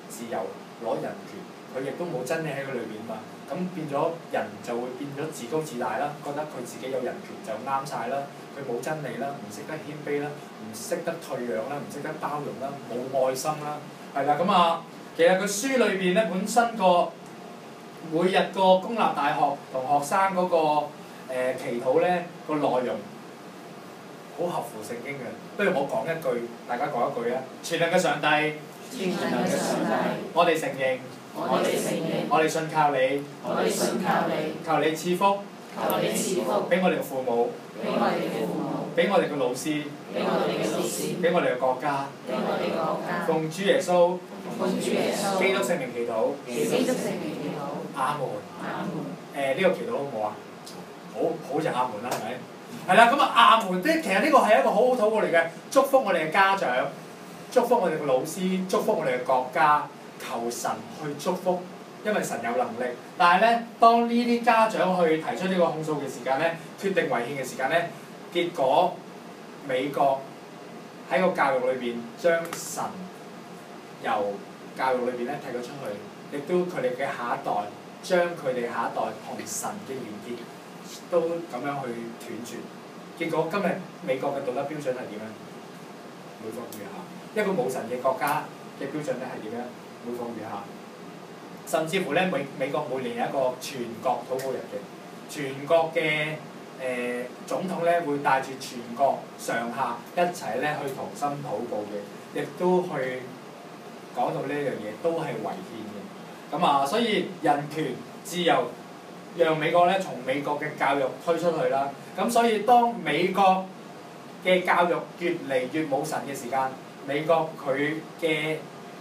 自由攞人權，佢亦都冇真理喺佢裏邊嘛。咁變咗人就會變咗自高自大啦，覺得佢自己有人權就啱晒啦，佢冇真理啦，唔識得謙卑啦，唔識得退讓啦，唔識得包容啦，冇愛心啦，係啦咁啊，其實佢書裏邊咧本身個每日個公立大學同學生嗰個祈禱咧個內容好合乎聖經嘅，不如我講一句，大家講一句啊！全能嘅上帝， 全能嘅上帝， 我哋承認，我哋信靠你，求你賜福，俾我哋嘅父母，俾我哋嘅老師，俾我哋嘅國家，奉主耶穌基督聖名祈禱，阿門。呢個祈禱好唔好啊？好就阿門啦，係咪？係啦，咁啊阿門即係其實呢個係一個好好禱告嚟嘅，祝福我哋嘅家長，祝福我哋嘅老師，祝福我哋嘅國家，求神去祝福，因為神有能力。但係咧，當呢啲家長去提出呢個控訴嘅時間咧，決定違憲嘅時間咧，結果美國喺個教育裏邊將神由教育裏邊咧踢咗出去，亦都佢哋嘅下一代將佢哋下一代同神嘅連結都咁樣去斷絕。結果今日美國嘅道德標準係點咧？每況愈下。一個冇神嘅國家嘅標準咧係點樣？每況愈下。甚至乎咧，美國每年有一個全國禱告日嘅，全國嘅總統咧會帶住全國上下一齊咧去同心禱告嘅，亦都去講到呢樣嘢都係違憲嘅。咁啊，所以人權自由讓美國咧從美國嘅教育推出去啦。咁所以當美國嘅教育越嚟越冇神嘅時間，美國佢嘅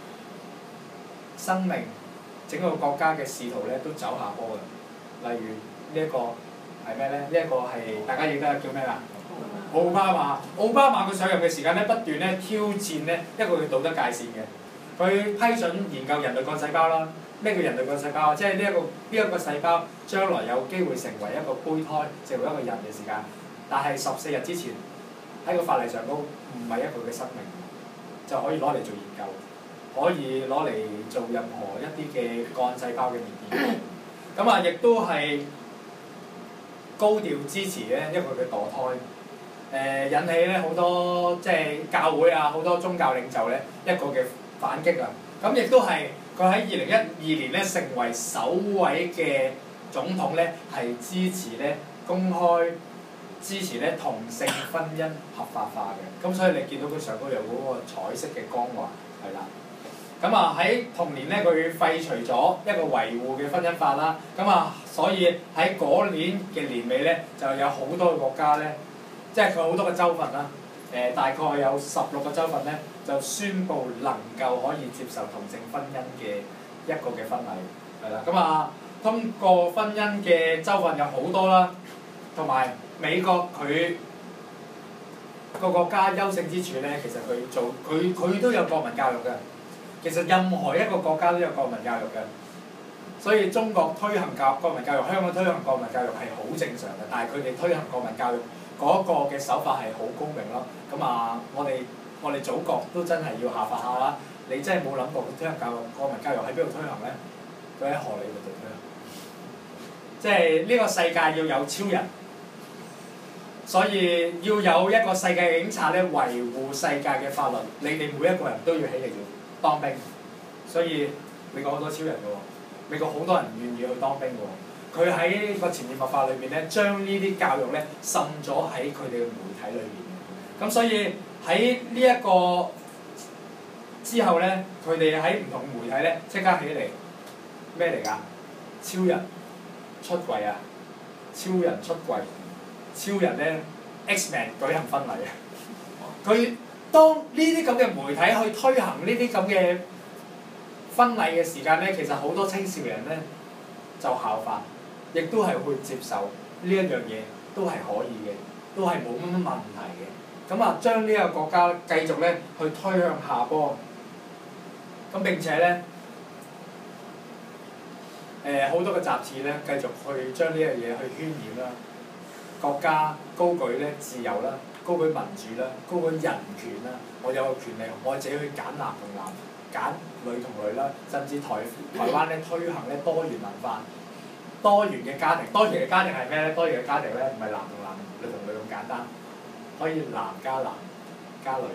生命整個國家嘅仕途咧都走下坡㗎。例如呢一個係咩咧？呢一個係大家認得叫咩啊？奧巴馬佢上任嘅時間咧不斷咧挑戰咧一個嘅道德界線嘅。佢批准研究人類幹細胞啦。咩叫人類幹細胞啊？即係呢一個細胞將來有機會成為一個胚胎，成為一個人嘅時間。但係14日之前喺個法例上都唔係一個嘅生命，就可以攞嚟做研究，可以攞嚟做任何一啲嘅幹細胞嘅研究。咁啊，亦都係高調支持咧一個嘅墮胎，引起咧好多即係教會啊，好多宗教領袖咧一個嘅反擊啊。咁亦都係佢喺2012年咧成為首位嘅總統咧，係支持咧公開支持咧同性婚姻合法化嘅。咁所以你見到佢上高有嗰個彩色嘅光環，係啦。咁啊喺同年咧，佢廢除咗一個維護嘅婚姻法啦。咁啊，所以喺嗰年嘅年尾咧，就有好多個國家咧，即係佢好多個州份啦。大概有16個州份咧，就宣布能夠可以接受同性婚姻嘅一個嘅婚禮，係啦。咁啊，通過婚姻嘅州份有好多啦，同埋美國佢個國家優勝之處咧，其實佢都有國民教育嘅。其實任何一個國家都有國民教育嘅，所以中國推行國民教育，香港推行國民教育係好正常嘅。但係佢哋推行國民教育嗰個嘅手法係好高明咯。咁啊，我哋祖國都真係要效法下啦。你真係冇諗過佢推行國民教育喺邊度推行咧？佢喺荷里活度推行。即係呢個世界要有超人，所以要有一個世界警察咧維護世界嘅法律。你哋每一個人都要起嚟做當兵，所以美國好多超人嘅喎，美國好多人願意去當兵嘅喎。佢喺個潛移默化裏邊咧，將呢啲教育咧滲咗喺佢哋嘅媒體裏邊。咁所以喺呢一個之後咧，佢哋喺唔同媒體咧即刻起嚟咩嚟㗎？超人出櫃啊！超人出櫃，超人咧 X-Men 舉行婚禮啊！佢當呢啲咁嘅媒體去推行呢啲咁嘅婚禮嘅時間咧，其實好多青少年咧就效法，亦都係會接受呢一樣嘢，都係可以嘅，都係冇乜問題嘅。咁啊，將呢個國家繼續咧去推向下坡。咁並且咧，好多嘅雜誌咧繼續去將呢樣嘢去渲染啦，國家高舉咧自由啦、 高舉民主啦，高舉人權啦，我有個權利，我自己去揀男同男，揀女同女啦，甚至台灣咧推行咧多元文化、多元嘅家庭。多元嘅家庭係咩咧？多元嘅家庭咧唔係男同男、女同女咁簡單，可以男加男加女，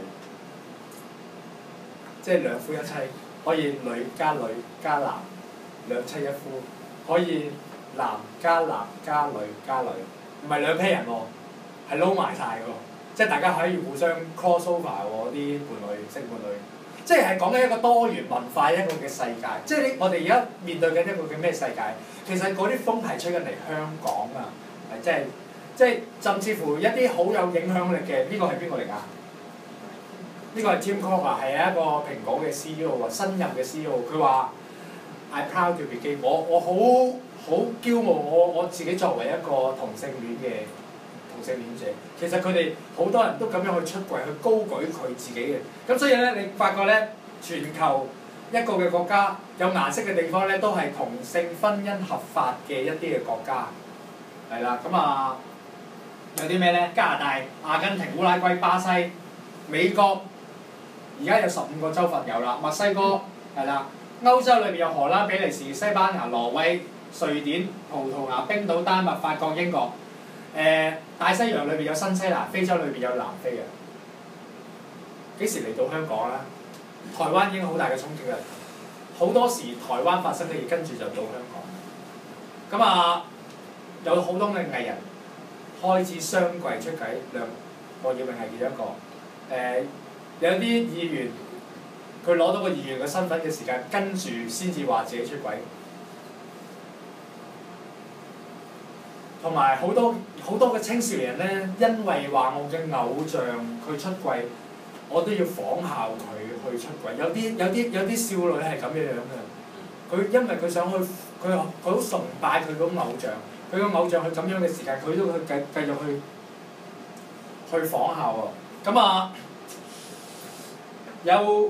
即係兩夫一妻，可以女加女加男，兩妻一夫，可以男加男加女加女，唔係兩批人喎，係撈埋晒喎，即係大家可以互相 cross over 喎啲伴侶性伴侶，即係講緊一個多元文化一個嘅世界，即係我哋而家面對緊一個叫咩世界？其實嗰啲風係吹緊嚟香港啊，係即係甚至乎一啲好有影響力嘅，呢個係邊個嚟㗎？呢個係 Tim Cook 啊，係一個蘋果嘅 CEO 啊，新任嘅 CEO，佢話 I proud to be gay，我好驕傲，我自己作為一個同性戀者，其實佢哋好多人都咁樣去出櫃，去高舉佢自己嘅。咁所以咧，你發覺咧，全球一個嘅國家有顏色嘅地方咧，都係同性婚姻合法嘅一啲嘅國家，係啦。咁啊，有啲咩咧？加拿大、阿根廷、烏拉圭、巴西、美國，而家有15個州份有啦。墨西哥係啦，歐洲裏邊有荷蘭、比利時、西班牙、挪威、瑞典、葡萄牙、冰島、丹麥、法國、英國。大西洋裏邊有新西蘭，非洲裏邊有南非啊！幾時嚟到香港咧？台灣已經好大嘅衝擊啦！好多時台灣發生嘅嘢，跟住就到香港。咁啊，有好多嘅藝人開始雙櫃出軌，黃耀明係其中一個。有啲議員佢攞到個議員嘅身份嘅時間，跟住先至話自己出軌。同埋好多嘅青少年咧，因為話我嘅偶像佢出櫃，我都要仿效佢去出軌。有啲少女係咁樣嘅，佢因為佢想去，佢好崇拜佢個偶像，佢個偶像去咁樣嘅時間，佢都去繼續去仿效喎。咁啊，有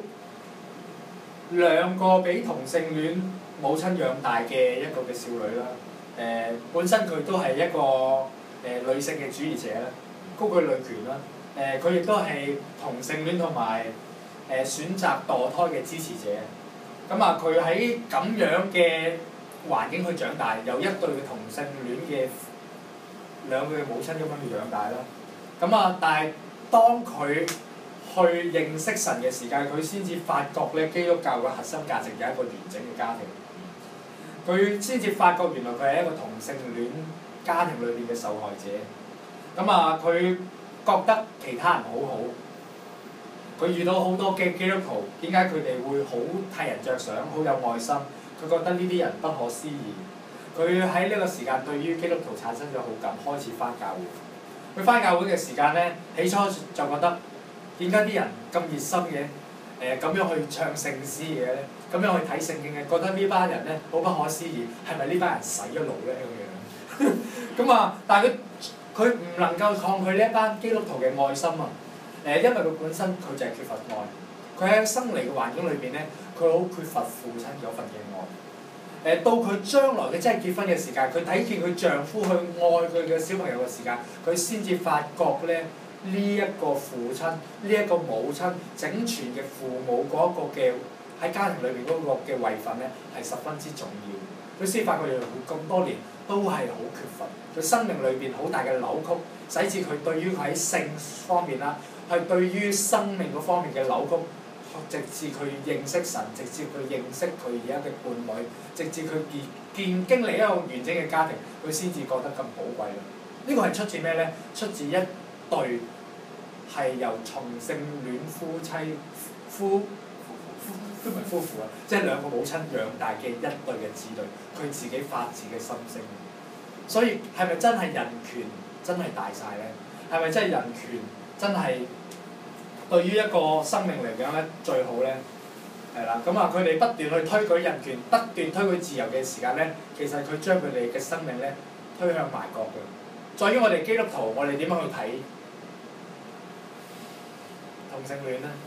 2個俾同性戀母親養大嘅一個嘅少女啦。本身佢都係一個女性嘅主義者啦，高舉女權啦。佢亦都係同性戀同埋選擇墮胎嘅支持者。咁啊，佢喺咁樣嘅環境去長大，由一對嘅同性戀嘅2個嘅母親咁樣去養大啦。咁啊，但係當佢去認識神嘅時間，佢先至發覺咧，基督教嘅核心價值有一個完整嘅家庭。佢先至發覺原來佢係一個同性戀家庭裏邊嘅受害者。咁啊，佢覺得其他人好好。佢遇到好多嘅基督徒，點解佢哋會好替人着想，好有愛心？佢覺得呢啲人不可思議。佢喺呢個時間對於基督徒產生咗好感，開始返教會。佢返教會嘅時間咧，起初就覺得點解啲人咁熱心嘅？咁樣去唱聖詩嘅咧，咁樣去睇聖經嘅，覺得呢班人咧好不可思議，係咪呢班人洗咗腦咧咁樣？咁啊，但係佢唔能夠抗拒呢一班基督徒嘅愛心啊！因為佢本身佢就係缺乏愛，佢喺生嚟嘅環境裏邊咧，佢好缺乏父親嗰份嘅愛。到佢將來佢真係結婚嘅時間，佢睇見佢丈夫去愛佢嘅小朋友嘅時間，佢先至發覺咧。呢一個父親，呢一個母親，整全嘅父母嗰一個嘅喺家庭裏邊嗰個嘅位份咧，係十分之重要。佢先發覺原來佢咁多年都係好缺乏，佢生命裏邊好大嘅扭曲，使至佢對於佢喺性方面啦，係對於生命嗰方面嘅扭曲，直至佢認識神，直至佢認識佢而家嘅伴侶，直至佢經歷一個完整嘅家庭，佢先至覺得咁寶貴啦。呢個係出自咩咧？出自一對係由同性戀夫妻都唔係夫婦啊，即係2個母親養大嘅一對嘅子女，佢自己發自嘅心聲。所以係咪真係人權真係大晒咧？係咪真係人權真係對於一個生命嚟講咧最好咧？係啦，咁啊佢哋不斷去推舉人權，不斷推舉自由嘅時間咧，其實佢將佢哋嘅生命咧推向埋國嘅。在於我哋基督徒，我哋點樣去睇同性戀咧？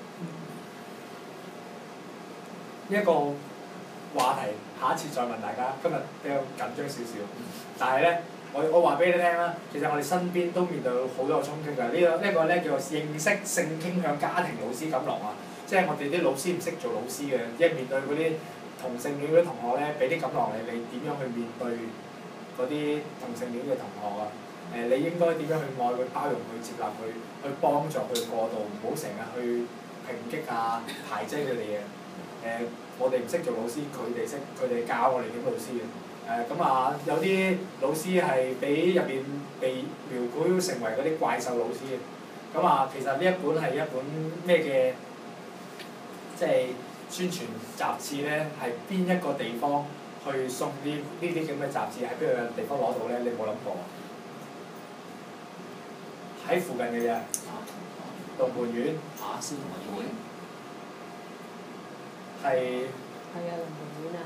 呢一個話題，下一次再問大家。今日比較緊張少少，但係咧我話俾你聽啦，其實我哋身邊都面對好多衝擊㗎。呢個咧叫做認識性傾向家庭老師錦囊啊，即係我哋啲老師唔識做老師嘅，即係面對嗰啲同性戀嗰啲同學咧，俾啲錦囊你點樣去面對嗰啲同性戀嘅同學啊？你應該點樣去愛佢、包容佢、接納佢、去幫助佢過渡，唔好成日去抨擊啊、排擠佢哋嘅。我哋唔識做老師，佢哋識，佢哋教我哋點老師嘅。有啲老師係俾入邊被描繪成為嗰啲怪獸老師嘅。其實呢一本係一本咩嘅，即係宣傳雜誌咧，係邊一個地方去送呢啲咁嘅雜誌？喺邊個地方攞到咧？你冇諗過？喺附近嘅啫，龍門苑。 小童群益會。 係。 係啊，龍門苑啊。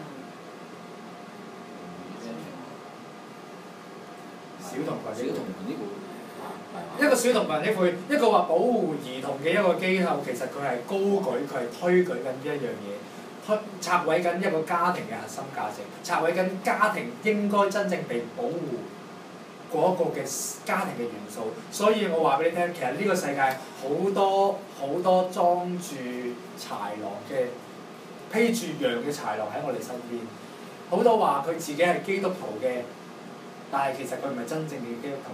小童群益會。 一個小童群益會，一個話保護兒童嘅一個機構，其實佢係高舉，佢係推舉緊呢一樣嘢，拆毀緊一個家庭嘅核心價值，拆毀緊家庭應該真正被保護嗰一個嘅家庭嘅元素。所以我話俾你聽，其實呢個世界好多裝住豺狼嘅披住羊嘅豺狼喺我哋身邊，好多話佢自己係基督徒嘅，但係其實佢唔係真正嘅基督徒。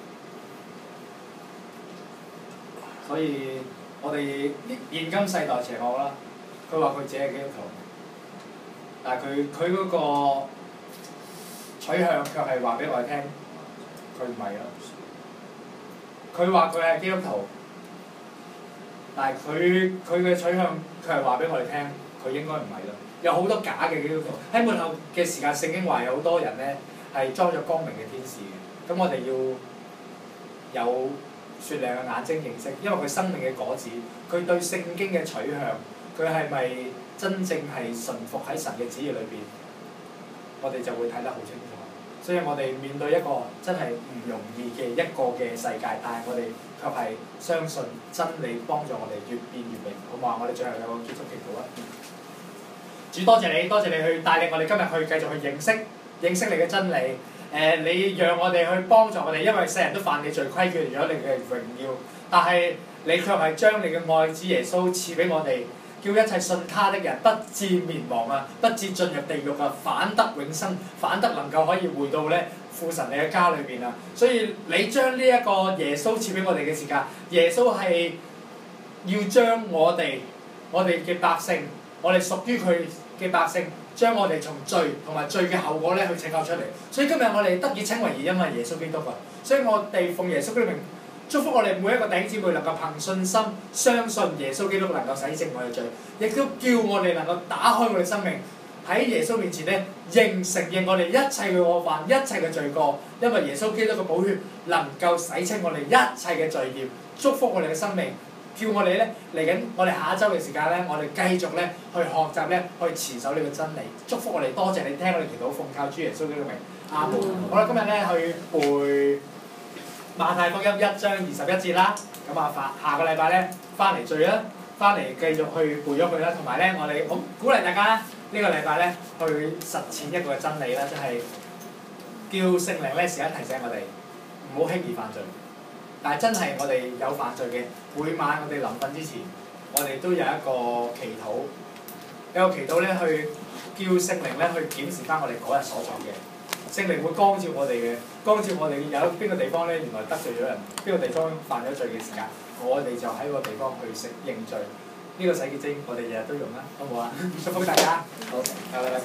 所以我哋現今世代邪惡啦，佢話佢自己係基督徒，但係佢嗰個取向卻係話俾我哋聽，佢唔係咯。佢話佢係基督徒，但係佢嘅取向卻係話俾我哋聽，佢應該唔係咯。有好多假嘅基督徒喺末後嘅時間，聖經話有好多人咧係裝咗光明嘅天使嘅，咁我哋要有雪亮嘅眼睛認識，因為佢生命嘅果子，佢對聖經嘅取向，佢係咪真正係順服喺神嘅旨意裏邊，我哋就會睇得好清楚。所以我哋面對一個真係唔容易嘅一個嘅世界，但係我哋卻係相信真理幫助我哋越變越明，好嘛？我哋最後有個結束祈禱啊！主多謝你，多謝你去帶領我哋今日去繼續去認識你嘅真理。你讓我哋去幫助我哋，因為世人都犯你罪，虧缺咗你嘅榮耀。但係你卻係將你嘅愛子耶穌賜俾我哋，叫一切信他的人不至滅亡啊，不至進入地獄啊，反得永生，反得能夠可以回到咧父神你嘅家裏邊啊。所以你將呢一個耶穌賜俾我哋嘅時間，耶穌係要將我哋嘅百姓，我哋屬於佢嘅百姓，將我哋從罪同埋罪嘅後果咧去拯救出嚟。所以今日我哋得以稱為義，因為耶穌基督啊。所以我哋奉耶穌基督名祝福我哋每一個弟兄姊妹能夠憑信心相信耶穌基督能夠洗淨我哋罪，亦都叫我哋能夠打開我哋生命喺耶穌面前咧承認我哋一切嘅過犯、一切嘅罪過，因為耶穌基督嘅寶血能夠洗清我哋一切嘅罪孽，祝福我哋嘅生命。叫我哋咧嚟緊，我哋下一週嘅時間咧，我哋繼續咧去學習咧，去持守呢個真理。祝福我哋，多謝你聽我哋祈禱，奉靠主耶穌基督嘅名，阿門。好啦，今日咧去背馬太福音1章21節啦。下個禮拜咧翻嚟聚啦，翻嚟繼續去背咗佢啦。同埋咧，我哋好鼓勵大家呢個禮拜咧去實踐一個真理啦，即係叫聖靈咧時刻提醒我哋唔好輕易犯罪。但係真係我哋有犯罪嘅，每晚我哋臨瞓之前，我哋都有一個祈禱，有個祈禱咧去叫聖靈咧去檢視翻我哋嗰日所作嘅，聖靈會光照我哋嘅，光照我哋有邊個地方咧原來得罪咗人，邊個地方犯咗罪嘅時間，我哋就喺個地方去認罪。呢個洗潔精我哋日日都用啦，好唔好啊？祝福大家，好，拜拜。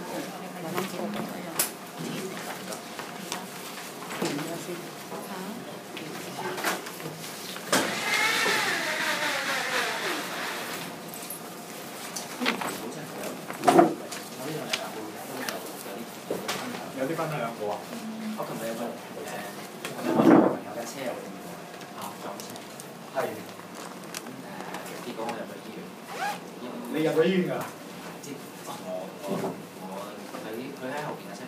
有啲分享好啊！ 我琴日有個我朋友嘅車有事撞車， 係。 結果我入咗醫院。 你入咗醫院㗎啦？ 即係佢喺後邊嘅車